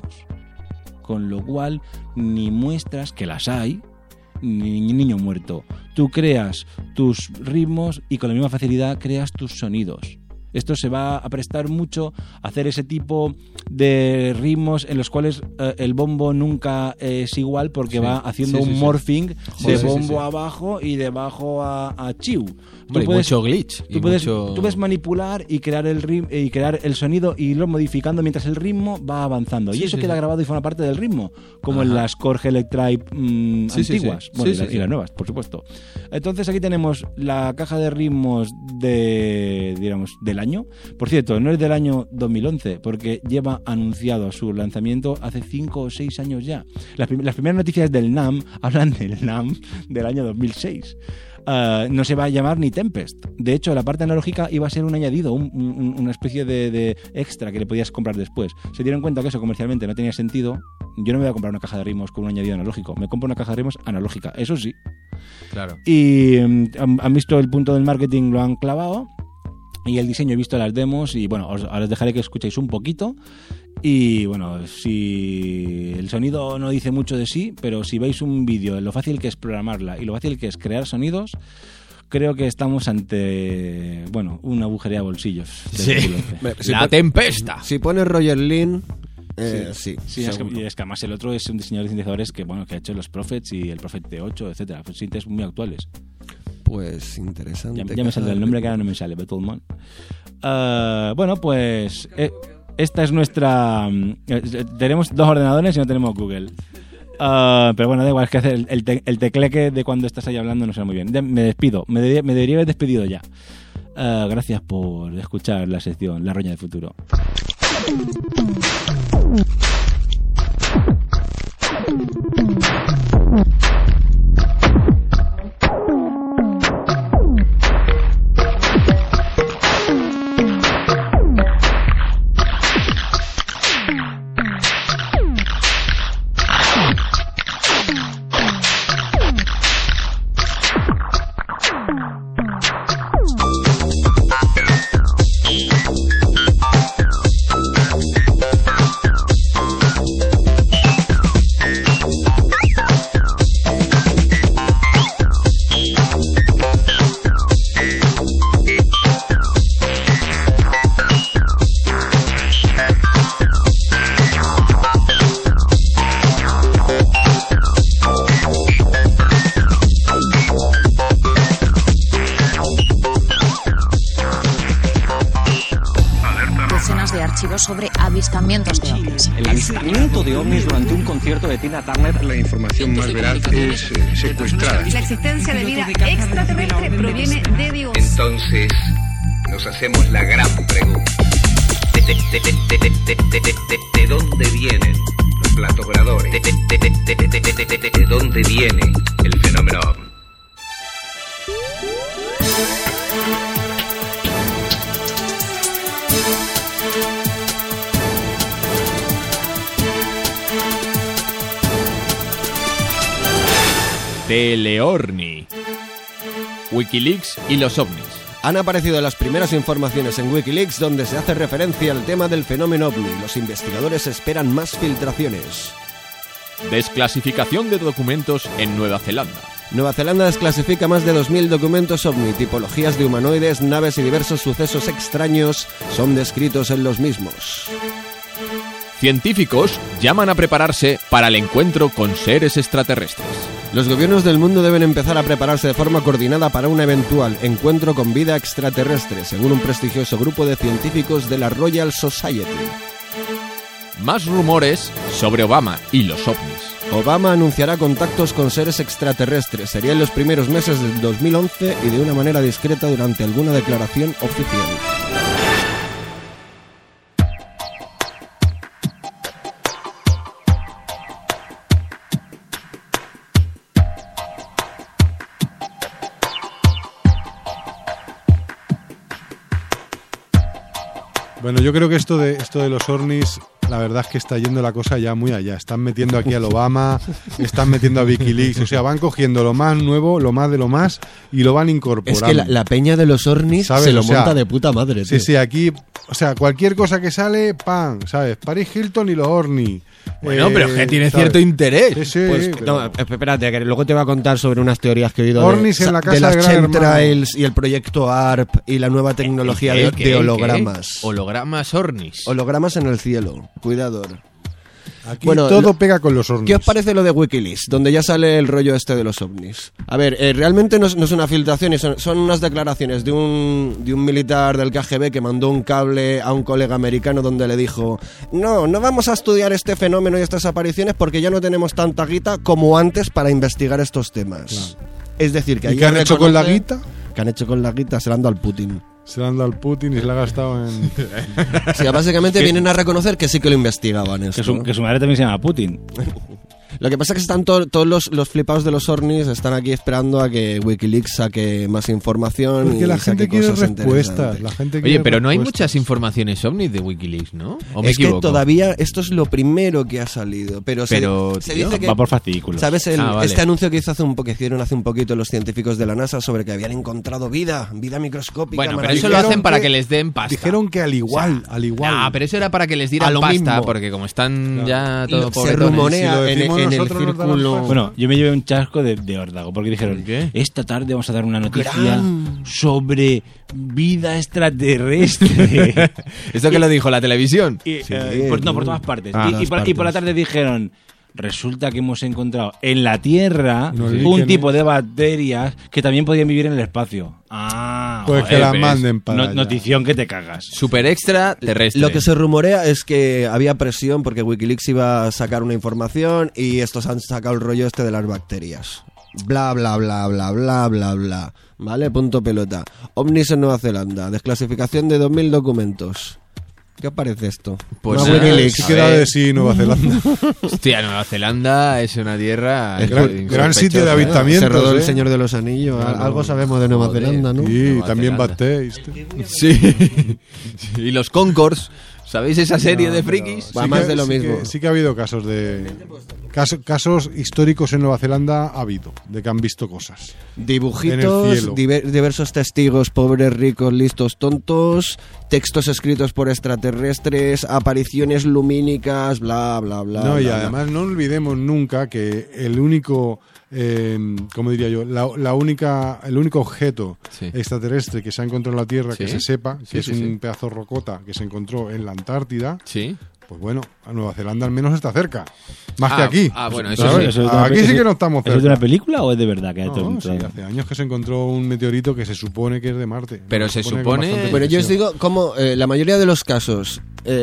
Con lo cual, ni muestras, que las hay, ni niño muerto. Tú creas tus ritmos y con la misma facilidad creas tus sonidos. Esto se va a prestar mucho a hacer ese tipo de ritmos en los cuales eh, el bombo nunca es igual porque Sí. va haciendo Sí, sí, un sí. morphing Sí, de sí, sí, bombo sí. abajo y de abajo a, a chiu. Hombre, y mucho glitch, y Tú puedes, mucho- tú puedes manipular y crear el rim, y crear el sonido y irlo modificando mientras el ritmo va avanzando. Sí, y eso sí, queda sí. grabado y forma parte del ritmo, como en Ajá. las Korg Electric mm, Sí, sí, sí. antiguas. Bueno, Sí, y, la- sí, y sí. las nuevas, por supuesto. Entonces aquí tenemos la caja de ritmos de, digamos, del año. Por cierto, no es del año dos mil once, porque lleva anunciado su lanzamiento hace cinco o seis años ya. Las, prim- las primeras noticias del NAMM hablan del NAMM del año dos mil seis. Uh, no se va a llamar ni Tempest. De hecho, la parte analógica iba a ser un añadido, un- un- una especie de, de extra que le podías comprar después. Se dieron cuenta que eso comercialmente no tenía sentido. Yo no me voy a comprar una caja de ritmos con un añadido analógico. Me compro una caja de ritmos analógica, eso sí. Claro. Y mm, han, han visto el punto del marketing, lo han clavado. Y el diseño, he visto las demos. Y bueno, os, ahora os dejaré que escuchéis un poquito. Y bueno, si el sonido no dice mucho de sí, pero si veis un vídeo de lo fácil que es programarla y lo fácil que es crear sonidos, creo que estamos ante, bueno, una agujería de bolsillos. Sí. del dos mil once. Si La po- tempesta. Si pones Roger Lin, eh, sí. Sí, es que, seguro. y es que además el otro es un diseñador de sintetizadores que, bueno, que ha hecho los Prophets y el Prophet T ocho, etcétera, pues sintes muy actuales. Pues interesante. Ya, ya me sale el nombre que ahora no me sale, Beetleman. Uh, bueno, pues eh, esta es nuestra... eh, tenemos dos ordenadores y no tenemos Google. Uh, pero bueno, da igual, es que hacer el, el, te- el tecleque de cuando estás ahí hablando no suena muy bien. De- me despido, me, debería- me debería haber despedido ya. Uh, gracias por escuchar la sección La Roña del Futuro. Docenas de archivos sobre avistamientos de ovnis. El avistamiento de ovnis durante un concierto de Tina Turner. La información más veraz es eh, secuestrada. La existencia de vida extraterrestre proviene de Dios. Entonces, nos hacemos la gran pregunta. ¿De, de, de, de, de, de, de, de, de, de dónde vienen los platos voladores? De, de, de, de, de, de, de dónde viene el fenómeno ovni. Teleorni. Wikileaks y los ovnis. Han aparecido las primeras informaciones en Wikileaks donde se hace referencia al tema del fenómeno ovni. Los investigadores esperan más filtraciones. Desclasificación de documentos en Nueva Zelanda. Nueva Zelanda desclasifica más de dos mil documentos ovni. Tipologías de humanoides, naves y diversos sucesos extraños son descritos en los mismos. Científicos llaman a prepararse para el encuentro con seres extraterrestres. Los gobiernos del mundo deben empezar a prepararse de forma coordinada para un eventual encuentro con vida extraterrestre, según un prestigioso grupo de científicos de la Royal Society. Más rumores sobre Obama y los ovnis. Obama anunciará contactos con seres extraterrestres. Sería en los primeros meses del dos mil once y de una manera discreta durante alguna declaración oficial. Bueno, yo creo que esto de esto de los ovnis, la verdad es que está yendo la cosa ya muy allá. Están metiendo aquí al Obama, están metiendo a Wikileaks, o sea, van cogiendo lo más nuevo, lo más de lo más, y lo van incorporando. Es que la, la peña de los ovnis se lo o sea, monta de puta madre, tío. Sí, sí, aquí, o sea, cualquier cosa que sale, ¡pam! ¿Sabes? Paris Hilton y los ovnis. Bueno, eh, pero que tiene ¿sabes? cierto interés. Sí, sí, Pues, pero... no, espérate, que luego te voy a contar sobre unas teorías que he oído Ornis de, en la casa de las de Gran chemtrails y el proyecto A R P y la nueva tecnología ¿El de, qué? de ¿El hologramas. qué? Hologramas ornis. Hologramas en el cielo. Cuidado. Aquí Bueno, todo lo- pega con los ovnis. ¿Qué os parece lo de Wikileaks? Donde ya sale el rollo este de los ovnis. A ver, eh, realmente no es, no es una filtración, y son, son unas declaraciones de un, de un militar del K G B que mandó un cable a un colega americano donde le dijo: no, no vamos a estudiar este fenómeno y estas apariciones porque ya no tenemos tanta guita como antes para investigar estos temas. Es decir, que ¿Y ahí qué han hecho con la reconoce- guita? ¿Qué han hecho con la guita? Se la han dado al Putin. Se la han dado al Putin y se la ha gastado en... O sea, básicamente vienen a reconocer que sí que lo investigaban esto. Que su, que su madre también se llama Putin. Lo que pasa es que están to- todos los, los flipados de los ovnis están aquí esperando a que Wikileaks saque más información. Porque y la saque gente quiere cosas respuestas. interesantes. La gente Oye, quiere pero no hay respuestas. muchas informaciones ovnis de Wikileaks, ¿no? ¿O me Es que equivoco? todavía esto es lo primero que ha salido. Pero, se- Pero, se, tío, dice que... Va por fascículos. ¿Sabes el- Ah, vale. este anuncio que hizo hace un po- que hicieron hace un poquito los científicos de la NASA sobre que habían encontrado vida, vida microscópica? Bueno, pero maravillosa? eso lo hacen Dijeron para que- que les den pasta. Dijeron que al igual, al igual. Ah, pero eso era para que les dieran A lo pasta, mismo. porque como están Claro. ya todo Lo- se pobretones. rumorea Si lo en, decimos en el nosotros, nos dan círculo... pasta. Bueno, yo me llevé un chasco de, de órdago, porque dijeron, ¿Qué? esta tarde vamos a dar una noticia Gran. sobre vida extraterrestre. ¿Esto que lo dijo la televisión? Y, eh, por, no, por todas partes. Ah, y, y todas por, y por la partes. tarde dijeron, resulta que hemos encontrado en la Tierra Nos un líquenes. tipo de bacterias que también podían vivir en el espacio. Ah, Pues joder, que la ¿ves? manden para No- allá. notición que te cagas. Super extra terrestre. Lo que se rumorea es que había presión porque Wikileaks iba a sacar una información y estos han sacado el rollo este de las bacterias. Bla, bla, bla, bla, bla, bla, bla. ¿Vale? Punto pelota. Ovnis en Nueva Zelanda. Desclasificación de dos mil documentos. ¿Qué os parece esto? Pues Más nada, Wikileaks. Sí a queda ver. de sí Nueva Zelanda. Hostia, Nueva Zelanda es una tierra... Es gran- insospechosa. gran sitio de Se avistamientos. rodó el ¿eh? Señor de los Anillos. Claro. Algo sabemos de Nueva Joder. Zelanda, ¿no? Sí, Nueva también Zelanda. Batéis. Sí. Y los Concords. ¿Sabéis esa serie No, de pero frikis? Va sí más que- de lo sí mismo. que- sí que ha habido casos de... Casos, casos históricos en Nueva Zelanda ha habido, de que han visto cosas. En el Dibujitos, cielo. diver- diversos testigos, pobres, ricos, listos, tontos, textos escritos por extraterrestres, apariciones lumínicas, bla, bla, bla. No, y bla, bla. además no olvidemos nunca que el único, eh, ¿cómo diría yo? La, la única, el único objeto Sí. extraterrestre que se ha encontrado en la Tierra, que Sí. se sepa, que Sí, es sí, un sí. pedazo de rocota que se encontró en la Antártida, Sí. pues bueno, a Nueva Zelanda al menos está cerca. Más Ah, que aquí. ah, bueno, eso ¿sabes? sí, ¿Eso es de una Aquí pe- sí eso- que no estamos ¿Eso es cerca. de una película o es de verdad que hay No, todo- sí, todo- hace años que se encontró un meteorito que se supone que es de Marte. Pero se con supone- bastante Bueno, yo os precisión. digo cómo eh, la mayoría de los casos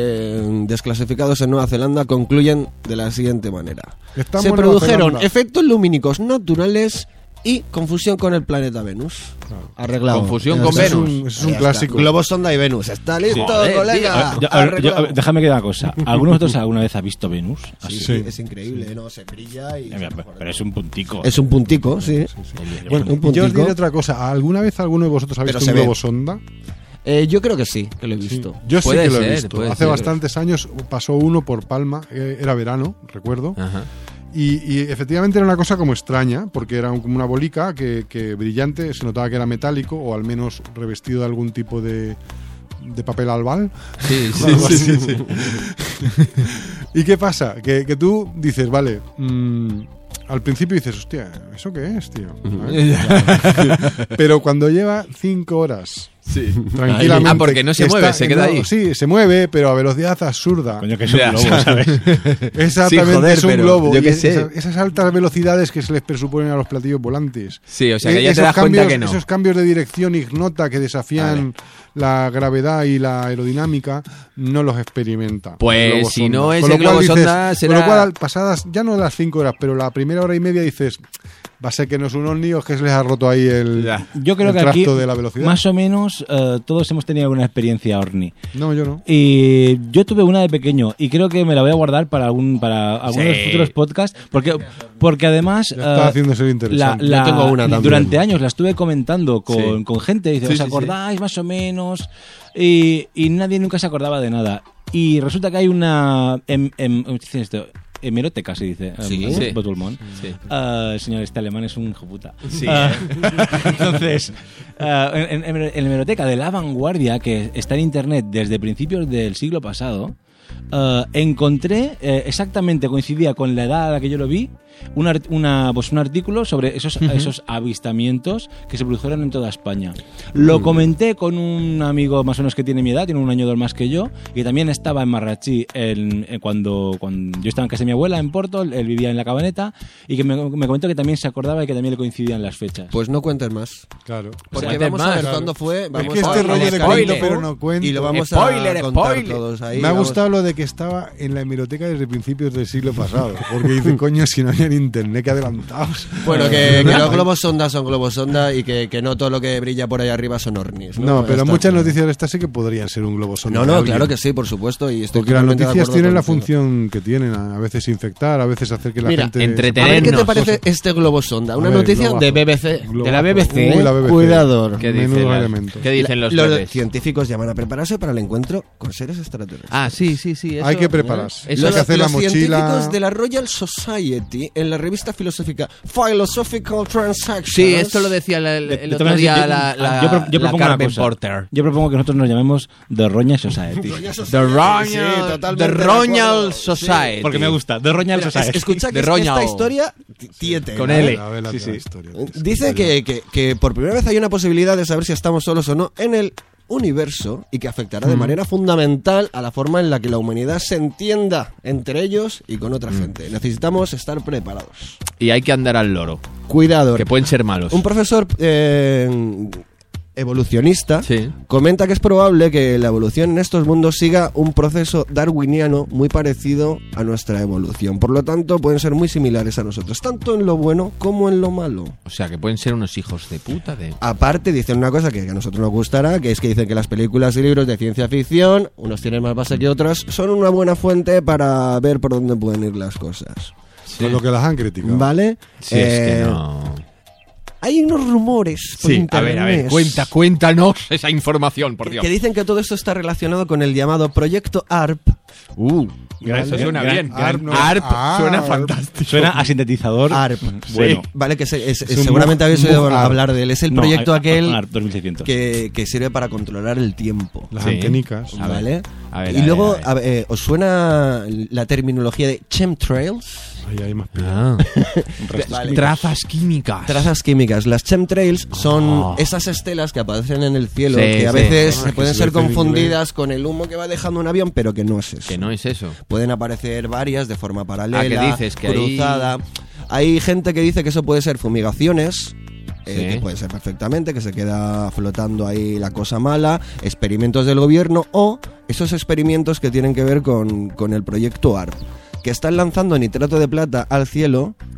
eh, desclasificados en Nueva Zelanda concluyen de la siguiente manera. Estamos Se en Nueva produjeron Zelanda. efectos lumínicos naturales y confusión con el planeta Venus. Arreglado. Confusión Ya con está. Venus. Es un, es un Ya clásico. está. Globo, sonda y Venus. ¿Está listo, Joder, colega? Yo- a ver, yo- a ver, déjame que diga una cosa. ¿Alguno de vosotros alguna vez ha visto Venus? Sí, Así. sí, es increíble, ¿no? Se brilla y... Mira, Pero es un puntico. Es un puntico, sí. Bueno, un puntico. yo os diré otra cosa. ¿Alguna vez alguno de vosotros ha Pero visto se un ve. globo sonda? Eh, yo creo que sí, que lo he visto. Yo sí Puede que lo he ser, visto. puede Hace ser. bastantes años pasó uno por Palma, eh, era verano, recuerdo. Ajá. Y, y efectivamente era una cosa como extraña, porque era un- como una bolica que, que brillante, se notaba que era metálico o al menos revestido de algún tipo de, de papel albal. Sí, sí, Algo sí, así. sí, sí. ¿Y qué pasa? Que, que tú dices, vale, mm, al principio dices, hostia, ¿eso qué es, tío? ¿Sabes? Pero cuando lleva cinco horas Sí. tranquilamente... Ah, porque no se que mueve, está se en- queda no, ahí. Sí, se mueve, pero a velocidad absurda. Coño, que es un Ya, globo, ¿sabes? Exactamente, Sí, joder, es un pero globo. yo Y qué es- sé. Esas, esas altas velocidades que se les presuponen a los platillos volantes. Sí, o sea que Eh, ya te esos das cambios, cuenta que no. Esos cambios de dirección ignota que desafían la gravedad y la aerodinámica, no los experimenta. Pues, el globo si sonda. no, ese Con lo cual globo dices- sonda será- Con lo cual, pasadas ya no las cinco horas, pero la primera hora y media dices, va a ser que no es un ovni o es que se les ha roto ahí el, Yo creo el que aquí, tracto de la velocidad. más o menos, eh, todos hemos tenido alguna experiencia ovni. No, yo no. Y yo tuve una de pequeño y creo que me la voy a guardar para algún para algunos de los Sí. futuros podcasts porque porque además Ya está eh, haciéndose el la, interesante. la- Yo tengo una también. durante años la estuve comentando con, Sí. con gente y dice, Sí, ¿os sí, sí. acordáis más o menos? Y, y nadie nunca se acordaba de nada. Y resulta que hay una em, em, ¿cómo se dice esto? Hemeroteca se dice. Sí, em, sí. Botulmón. Sí. Ah, el señor este alemán es un hijo puta. Sí. Ah, entonces, ah, en, en- en la hemeroteca de La Vanguardia, que está en internet desde principios del siglo pasado, ah, encontré eh, exactamente, coincidía con la edad a la que yo lo vi, un, art- una, pues un artículo sobre esos, esos avistamientos que se produjeron en toda España. Lo comenté con un amigo más o menos que tiene mi edad, tiene un año o dos más que yo, y también estaba en Marrachí en- en cuando, cuando yo estaba en casa de mi abuela, en Porto, él vivía en La Cabaneta, y que me, me comentó que también se acordaba y que también le coincidían las fechas. Pues no cuentes más. Claro. Porque Cuentes vamos a más, ver claro. cuándo fue. Vamos es que a este ver rollo de los cuento, capítulos pero no cuento. y lo vamos Spoiler, a contar spoiler. todos ahí. Me ha vamos- gustado lo de que estaba en la hemeroteca desde principios del siglo pasado. Porque dice, coño, si no había ni internet, que adelantados. Bueno, que, que los globos sonda son globos sonda y que, que no todo lo que brilla por ahí arriba son ovnis. No, No, Ya pero está. muchas noticias de estas sí que podrían ser un globo sonda. No, de no, alguien. claro que sí, por supuesto. Y estoy Porque las totalmente de noticias acuerdo tienen con la lo que dices. función que tienen, a veces infectar, a veces hacer que la Mira, gente... entretener. A ver qué te Tenernos. parece este globo sonda. Una A ver, noticia globazo. de B B C. Globazo. De la B B C. Uy, la B B C. Cuidador. ¿Qué Menudos dicen, las- elementos. ¿Qué dicen los Los bebés? científicos llaman a prepararse para el encuentro con seres extraterrestres. Ah, sí, sí, sí. Eso, Hay que prepararse. Eso Hay que Los- hacer la los mochila... científicos de la Royal Society en la revista filosófica Philosophical Transactions. Sí, esto lo decía el, el- el De otro todas día maneras, la, yo- la, yo pro- yo la propongo una Carmen cosa. Porter. Yo propongo que nosotros nos llamemos The Roña Society. The Royal, Sí, totalmente the de Royal acuerdo. Society. Porque me gusta. The Roña Mira, es- Society. escucha que De es- Roñao. esta historia t- tiene Con tela, L. ¿eh? A ver la Sí, otra sí. historia. Dice que, que, que por primera vez hay una posibilidad de saber si estamos solos o no en el universo y que afectará de manera fundamental a la forma en la que la humanidad se entienda entre ellos y con otra gente. Necesitamos estar preparados. Y hay que andar al loro, Cuidado. que pueden ser malos. Un profesor eh, evolucionista Sí. comenta que es probable que la evolución en estos mundos siga un proceso darwiniano muy parecido a nuestra evolución. Por lo tanto, pueden ser muy similares a nosotros, tanto en lo bueno como en lo malo. O sea, que pueden ser unos hijos de puta de... Aparte, dicen una cosa que a nosotros nos gustará, que es que dicen que las películas y libros de ciencia ficción, unos tienen más base que otros, son una buena fuente para ver por dónde pueden ir las cosas. Con lo que las han criticado. ¿Vale? Sí, es que Eh, no... Hay unos rumores por Sí, a internet ver, a ver, cuenta, cuéntanos esa información, por que, Dios. que dicen que todo esto está relacionado con el llamado Proyecto A R P. Uh, Vale. eso suena Gran- bien. ARP no- ARP Ah, suena ARP. fantástico. Suena a sintetizador. A R P. Bueno. Vale, que se- es- Es un seguramente bug- habéis un oído bug A R P. hablar de él. Es el No, proyecto a- a- aquel a- dos mil seiscientos. que, que sirve para controlar el tiempo. Las Sí. antenicas. A ver, ¿Vale? a ver, y a ver, luego, a ver. a ver, eh, ¿os suena la terminología de chemtrails? Ahí hay más Ah. Vale. Trazas químicas. Trazas químicas. Las chemtrails son Oh. esas estelas que aparecen en el cielo, Sí, que a sí. veces Ah, que pueden se ser dice en confundidas con el humo que va dejando un avión, pero que no es eso. Que no es eso. Pueden aparecer varias de forma paralela, Ah, ¿qué dices? Que ahí- cruzada. Hay gente que dice que eso puede ser fumigaciones. eh, Sí. que puede ser perfectamente, que se queda flotando ahí la cosa mala, experimentos del gobierno o esos experimentos que tienen que ver con, con el proyecto A R P, que están lanzando nitrato de plata al cielo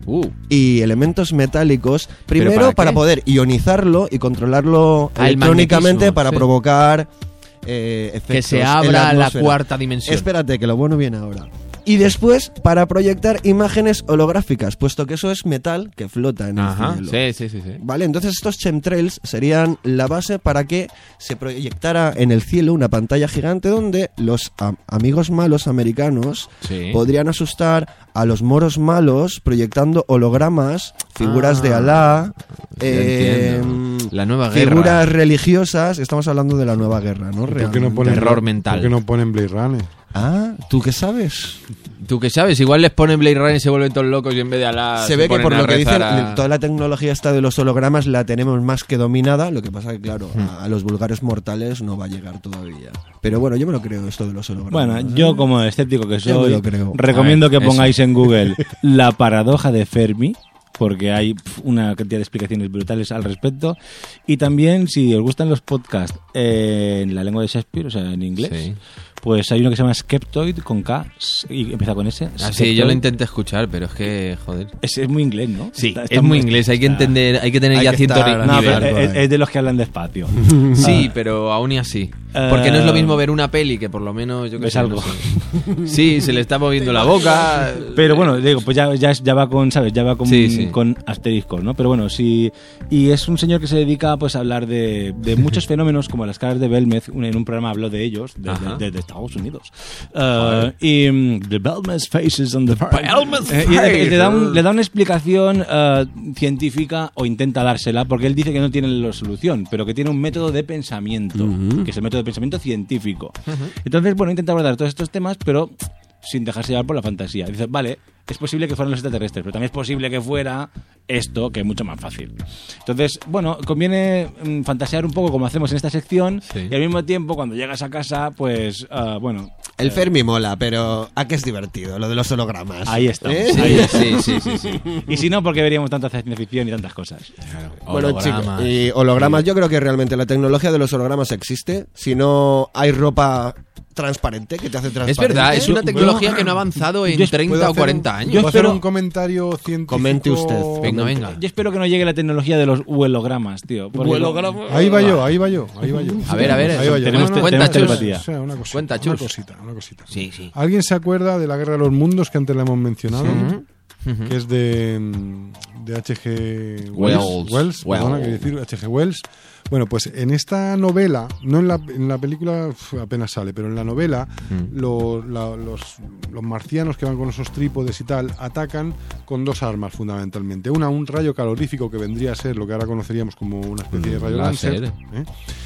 Uh. y elementos metálicos, primero para, para poder ionizarlo y controlarlo Ah, electrónicamente para sí. provocar eh, efectos Que se en abra la, la atmósfera. cuarta dimensión. Espérate, que lo bueno viene ahora. Y después para proyectar imágenes holográficas, puesto que eso es metal que flota en el Ajá, cielo. sí, sí, sí, sí. Vale, entonces estos chemtrails serían la base para que se proyectara en el cielo una pantalla gigante donde los am- amigos malos americanos Sí. podrían asustar a los moros malos proyectando hologramas, figuras Ah, de Alá, ya eh, entiendo. La nueva guerra. figuras religiosas. Estamos hablando de la nueva guerra, ¿no? ¿Por qué no Realmente. ponen, Terror mental. ¿Por qué no ponen Blade Runner? Ah, ¿tú qué sabes? ¿Tú qué sabes? Igual les ponen Blade Runner y se vuelven todos locos y en vez de Alá Se ve que ponen por a lo que rezar dicen, a- toda la tecnología esta de los hologramas la tenemos más que dominada. Lo que pasa que, claro, Hmm. a, a los vulgares mortales no va a llegar todavía. Pero bueno, yo me lo creo esto de los hologramas. Bueno, ¿eh? yo como escéptico que Yo me soy, lo creo. recomiendo A ver, que eso. pongáis en Google la paradoja de Fermi, porque hay pf, una cantidad de explicaciones brutales al respecto. Y también, si os gustan los podcasts eh, en la lengua de Shakespeare, o sea, en inglés, Sí. pues hay uno que se llama Skeptoid, con K, s- y empieza con S. Ah, sí, yo Skeptoid. lo intenté escuchar, pero es que, joder. Es, es muy inglés, ¿no? Sí, Está- es está muy inglés, hay que está- entender, hay que tener Hay ya que cierto estar a No, nivel. pero por es, ahí. es de los que hablan despacio. Sí, pero aún y así. Porque no es lo mismo ver una peli que por lo menos yo que ¿Ves sé, algo? no sé. Sí, se le está moviendo la boca. Pero bueno, digo, pues ya, ya, es- ya va con, ¿sabes? Ya va con, Sí, sí. con asteriscos, ¿no? Pero bueno, sí. Y es un señor que se dedica pues a hablar de, de muchos fenómenos, como las caras de Belmez. Un- En un programa habló de ellos, de, Ajá. de- de- de Estados Unidos. Uh, y mm, The Belmez Faces on the Belmez Eh, y le, le da un- Faces. le da una explicación uh, científica, o intenta dársela, porque él dice que no tiene la solución, pero que tiene un método de pensamiento, que es el método de pensamiento científico. Entonces, bueno, intenta abordar todos estos temas, pero sin dejarse llevar por la fantasía. Dice, vale, es posible que fueran los extraterrestres, pero también es posible que fuera esto, que es mucho más fácil. Entonces, bueno, conviene mm, fantasear un poco como hacemos en esta sección, Sí. y al mismo tiempo, cuando llegas a casa, pues, ah, bueno... El Fermi mola, pero ¿a qué es divertido? Lo de los hologramas. Ahí estamos. ¿Eh? Ahí Sí, sí, sí, sí. Y si no, porque veríamos tanta ciencia ficción y tantas cosas. Bueno, Hologramas. chicos, y hologramas, yo creo que realmente la tecnología de los hologramas existe. Si no hay ropa transparente que te hace Es transparente. verdad, es una Yo- tecnología que no ha avanzado en Yo- ¿Puedo treinta o hacer cuarenta un- años. Yo ¿puedo hacer espero- un comentario científico? Comente usted. Venga, venga. Yo espero que no llegue la tecnología de los hologramas, tío. porque- Ahí va yo, ahí va yo, ahí va yo. A ver, a ver, ahí va yo. tenemos- No, no, tenemos no, telepatía. o sea, una cosita, Cuenta, una Chus. cosita, una cosita. Sí, sí. ¿Alguien se acuerda de la Guerra de los Mundos que antes la hemos mencionado? Ujú. Que es de, mm, de H G Wells. Wells, Wells, perdona, Wells. quiero decir H G Wells. Bueno, pues en esta novela, no en la, en la película uf, apenas sale, pero en la novela Mm. lo- la- los, los marcianos que van con esos trípodes y tal atacan con dos armas fundamentalmente. Una, un rayo calorífico que vendría a ser lo que ahora conoceríamos como una especie de Mm, rayo láser. láser, ¿eh?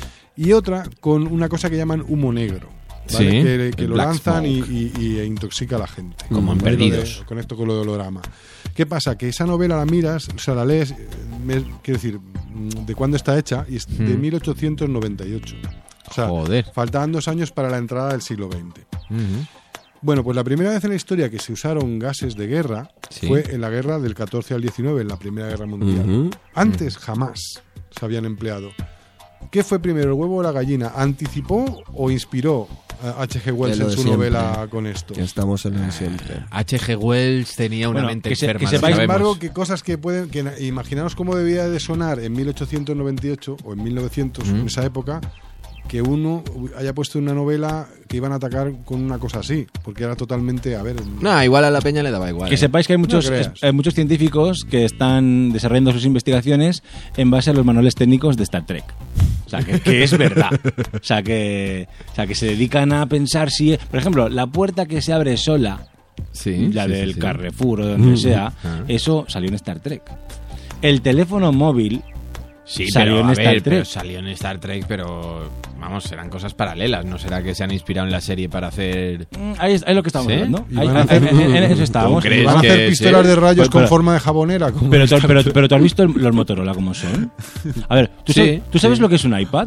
Y otra con una cosa que llaman humo negro. ¿Vale? Sí, que que el lo black lanzan y, smoke. y- y intoxica a la gente. Como en ¿Vale? Lo de- Perdidos. con esto con lo de holograma. ¿Qué pasa? Que esa novela la miras, o sea, la lees, eh, me- quiero decir, mm, de cuándo está hecha, y es de Hmm. mil ochocientos noventa y ocho. O sea, Joder. faltaban dos años para la entrada del siglo veinte. Ujú. Bueno, pues la primera vez en la historia que se usaron gases de guerra Sí. fue en la guerra del catorce al diecinueve, en la Primera Guerra Mundial. Ujú. Antes jamás se habían empleado. ¿Qué fue primero, el huevo o la gallina? ¿Anticipó o inspiró a H G Wells De lo en de su siempre. novela con esto? Que estamos en el siempre. H G Wells tenía una Bueno, mente que se- enferma. que lo sepáis, Sin sabemos. embargo, que cosas que pueden... Que, na- imaginaos cómo debía de sonar en mil ochocientos noventa y ocho o en mil novecientos, Mm. en esa época, que uno haya puesto una novela que iban a atacar con una cosa así, porque era totalmente... A ver... No, igual a la peña le daba igual. Que ¿eh? sepáis que hay muchos, No creas. es- hay muchos científicos que están desarrollando sus investigaciones en base a los manuales técnicos de Star Trek. O sea, que, que es verdad. O sea, que, o sea, que se dedican a pensar si... Por ejemplo, la puerta que se abre sola, Sí, la sí, del sí, sí. Carrefour o de donde sea, Ah. eso salió en Star Trek. El teléfono móvil Sí, salió pero, en a Star ver, Trek. pero salió en Star Trek, pero vamos, serán cosas paralelas. ¿No será que se han inspirado en la serie para hacer...? Mm, Ahí es, ahí es lo que estábamos ¿Sí? hablando. Y Ahí- van a ahí- hacer- en, en- en eso estábamos. ¿Tú crees Van a que hacer pistolas sí? de rayos Pero- con pero- forma de jabonera. como Pero, en tú- Star pero, Trek. pero tú has visto los Motorola como son. A ver, ¿tú, Sí, sabes, ¿tú sabes sí. lo que es un iPad?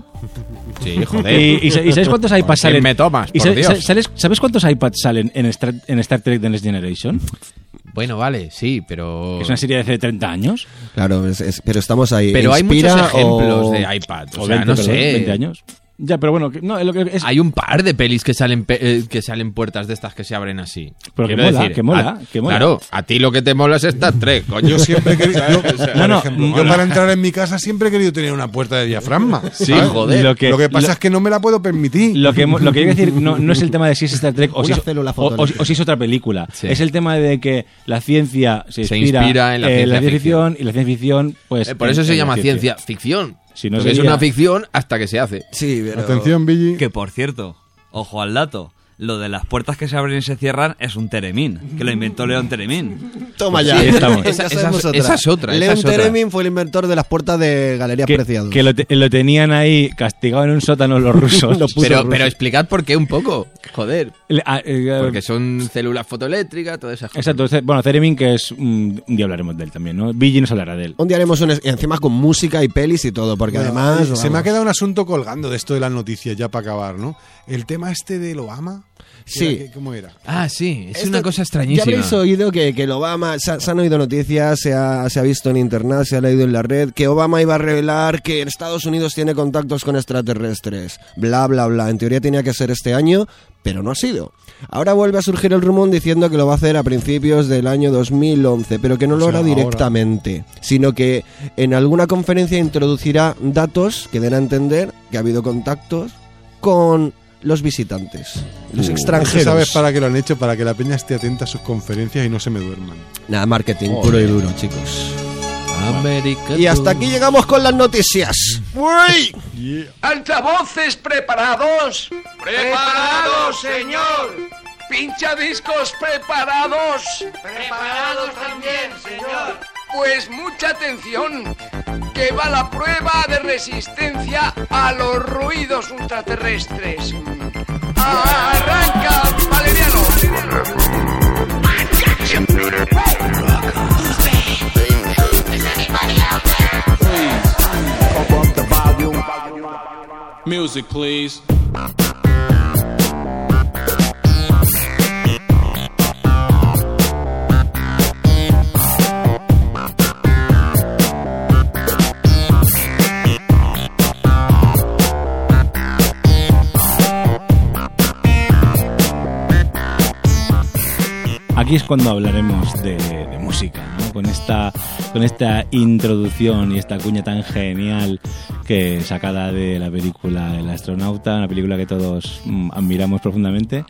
Sí, joder. ¿Y, y, sa- y sabes cuántos iPads ¿Quién salen? me tomas, ¿Y por sa- Dios? sa- ¿sabes, ¿Sabes cuántos iPads salen en Star, en Star Trek The Next Generation? Bueno, vale, sí, pero... Que es una serie de hace treinta años. Claro, es- es- pero estamos ahí. Pero hay muchos ¿Inspira ejemplos o- de iPad. O, O sea, veinte, no perdón, sé. veinte años. Ya, pero bueno, que- no, lo que es... Hay un par de pelis que salen pe- eh, que salen puertas de estas que se abren así. Pero que Quiero mola, decir, que mola, a- que mola. Claro, a ti lo que te mola es Star Trek, coño. Yo siempre he querido, yo, ¿Sabes? O sea, por No, no, ejemplo, mm, yo no. para entrar en mi casa siempre he querido tener una puerta de diafragma. Sí, ¿sabes? joder. Lo que- Lo que pasa lo- es que no me la puedo permitir. Lo que, lo que quiero decir no, no es el tema de si es Star Trek o, Una si, es, célula o, o- fotológica. o si es otra película. Sí. Es el tema de que la ciencia se, Se inspira, inspira en la ciencia ficción y la ciencia ficción, pues. Eh, por eso en- se en la llama ciencia ficción. Si no Porque es sería- una ficción hasta que se hace. Sí, pero... Atención, Billy. Que por cierto, ojo al dato, lo de las puertas que se abren y se cierran es un Teremín, que lo inventó León Teremín. Toma Pues ya. sí, estamos. Ya Esa- sabemos esa- otra. esa es otra, esa León es otra. Teremin fue el inventor de las puertas de Galerías Que, Preciados. que lo, te- lo tenían ahí castigado en un sótano los rusos. Lo puso Pero, ruso. pero explicad por qué un poco. Joder. Le- ah, eh, Porque son células fotoeléctricas, todas esas cosas. Exacto. ce- Bueno, Theremin, que es. Un, un día hablaremos de él también, ¿no? Billy nos hablará de él. Un día haremos un... es- y encima con música y pelis y todo, porque Bueno, además... se me ha vamos. quedado un asunto colgando de esto de las noticias ya para acabar, ¿no? El tema este del Obama. Sí. Era que- ¿Cómo era? Ah, sí, es Esto- una cosa Ya extrañísima. habréis oído que, que el Obama, se, ha- se han oído noticias, se ha, se ha visto en internet, se ha leído en la red, que Obama iba a revelar que Estados Unidos tiene contactos con extraterrestres, bla, bla, bla. En teoría tenía que ser este año, pero no ha sido. Ahora vuelve a surgir el rumor diciendo que lo va a hacer a principios del año dos mil once, pero que no O lo sea, hará ahora. directamente, sino que en alguna conferencia introducirá datos que den a entender que ha habido contactos con los visitantes, los Eso extranjeros. sabes para qué lo han hecho, para que la peña esté atenta a sus conferencias y no se me duerman. Nada, marketing Joder. puro y duro, chicos. América Y hasta aquí llegamos con las noticias. ¡Uy! Altavoces preparados. Preparados, señor. Pincha discos preparados. Preparados también, señor. Pues mucha atención, que va la prueba de resistencia a los ruidos ultraterrestres. Arranca, Valeriano. Music, please. Aquí es cuando hablaremos de, de música, ¿no? Con esta, con esta introducción y esta cuña tan genial que sacada de la película El astronauta, una película que todos mm, admiramos profundamente.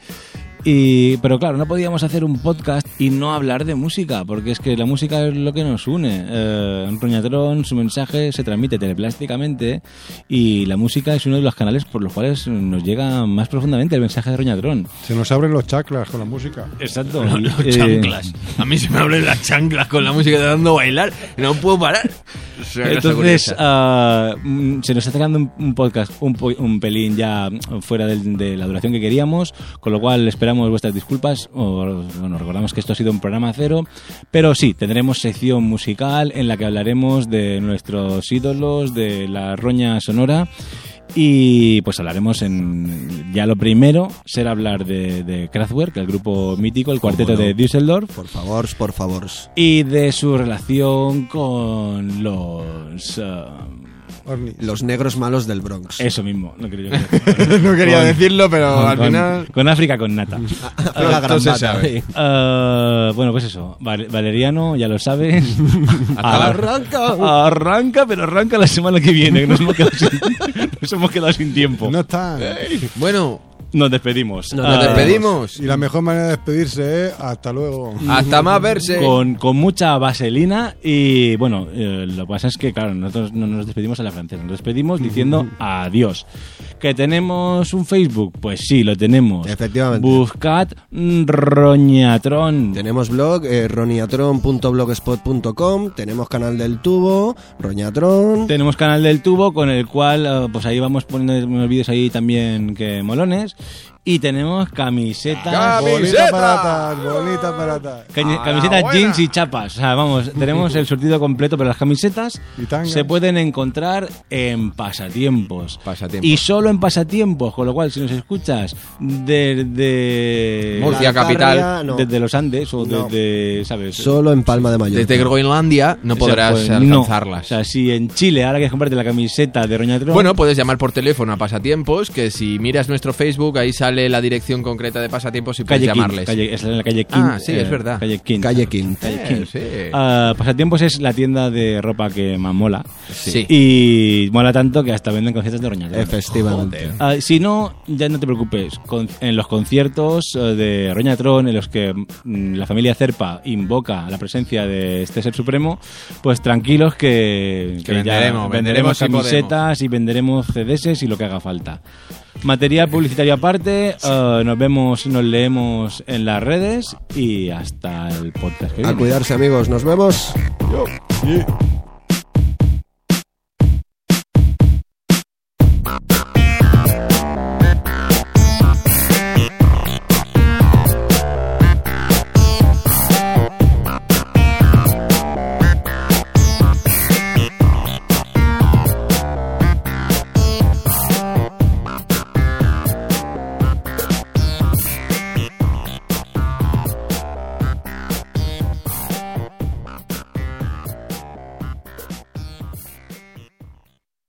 Y, pero claro, no podíamos hacer un podcast y no hablar de música, porque es que la música es lo que nos une. Eh, en Roñatrón su mensaje se transmite teleplásticamente y la música es uno de los canales por los cuales nos llega más profundamente el mensaje de Roñatrón. Se nos abren los chakras con la música. Exacto. Los, los Eh, chanclas. A mí se me abren las chanclas con la música dando a bailar. No puedo parar. O sea, una Entonces, seguridad. ah, mm, se nos está quedando un, un podcast un, po- un pelín ya fuera del- de la duración que queríamos, con lo cual esperamos vuestras disculpas. O, bueno, recordamos que esto ha sido un programa cero, pero sí, tendremos sección musical en la que hablaremos de nuestros ídolos, de la roña sonora. Y pues hablaremos en... Ya lo primero será hablar de, de Kraftwerk, el grupo mítico, el cuarteto no? de Düsseldorf. Por favor, por favor. Y de su relación con los... ah, Los negros malos del Bronx. eso mismo, no quería, yo decir. No quería decirlo, pero con, al con- final- Con África con nata. África gran Entonces, bata. sabe. Ah, bueno, pues eso. Val- Valeriano, ya lo sabes. Hasta arranca. Arranca, pero arranca la semana que viene, que nos hemos quedado sin, nos hemos quedado sin tiempo. No está. Bueno, nos despedimos. Nos Ah, despedimos. Y la mejor manera de despedirse es hasta luego. Hasta más verse. Con, con mucha vaselina y bueno, eh, lo que pasa es que claro, nosotros no nos despedimos a la francesa, nos despedimos diciendo adiós. ¿Que tenemos un Facebook? Pues sí, lo tenemos. Efectivamente. Buscad mm, Roñatrón. Tenemos blog, eh, roniatron punto blogspot punto com, tenemos canal del tubo, Roñatrón. Tenemos canal del tubo con el cual eh, pues ahí vamos poniendo unos vídeos ahí también que molones. Y tenemos camisetas. ¡Camiseta! Bonita para bonita para Ca- Camisetas, jeans y chapas. O sea, vamos, tenemos el surtido completo, pero las camisetas se pueden encontrar en Pasatiempos. Pasatiempos. Y solo en Pasatiempos, con lo cual, si nos escuchas desde Murcia capital, no. desde los Andes o No. desde, ¿sabes? Solo en Palma de Mallorca. Desde Groenlandia no podrás O sea, pues, alcanzarlas. no. O sea, si en Chile ahora quieres comprarte la camiseta de Roñatrón, Bueno, puedes llamar por teléfono a Pasatiempos, que si miras nuestro Facebook, ahí sale la dirección concreta de Pasatiempos y puedes calle llamarles. Quint, calle, es en la calle Quint. Ah, sí, eh, es verdad. Calle Quint. Calle Quint. Calle Eh, Quint. sí. Ah, Pasatiempos es la tienda de ropa que más mola. Sí. Y mola tanto que hasta venden conciertos de Roñatrón. Efectivamente. Ah, si no, ya no te preocupes. Con- en los conciertos eh, de Roñatrón, en los que mm, la familia Cerpa invoca la presencia de este ser supremo, pues tranquilos que, Que venderemos, venderemos si camisetas y venderemos C Ds y lo que haga falta. Material publicitario aparte, eh, nos vemos, nos leemos en las redes y hasta el podcast que A viene. cuidarse, amigos. Nos vemos. Sí.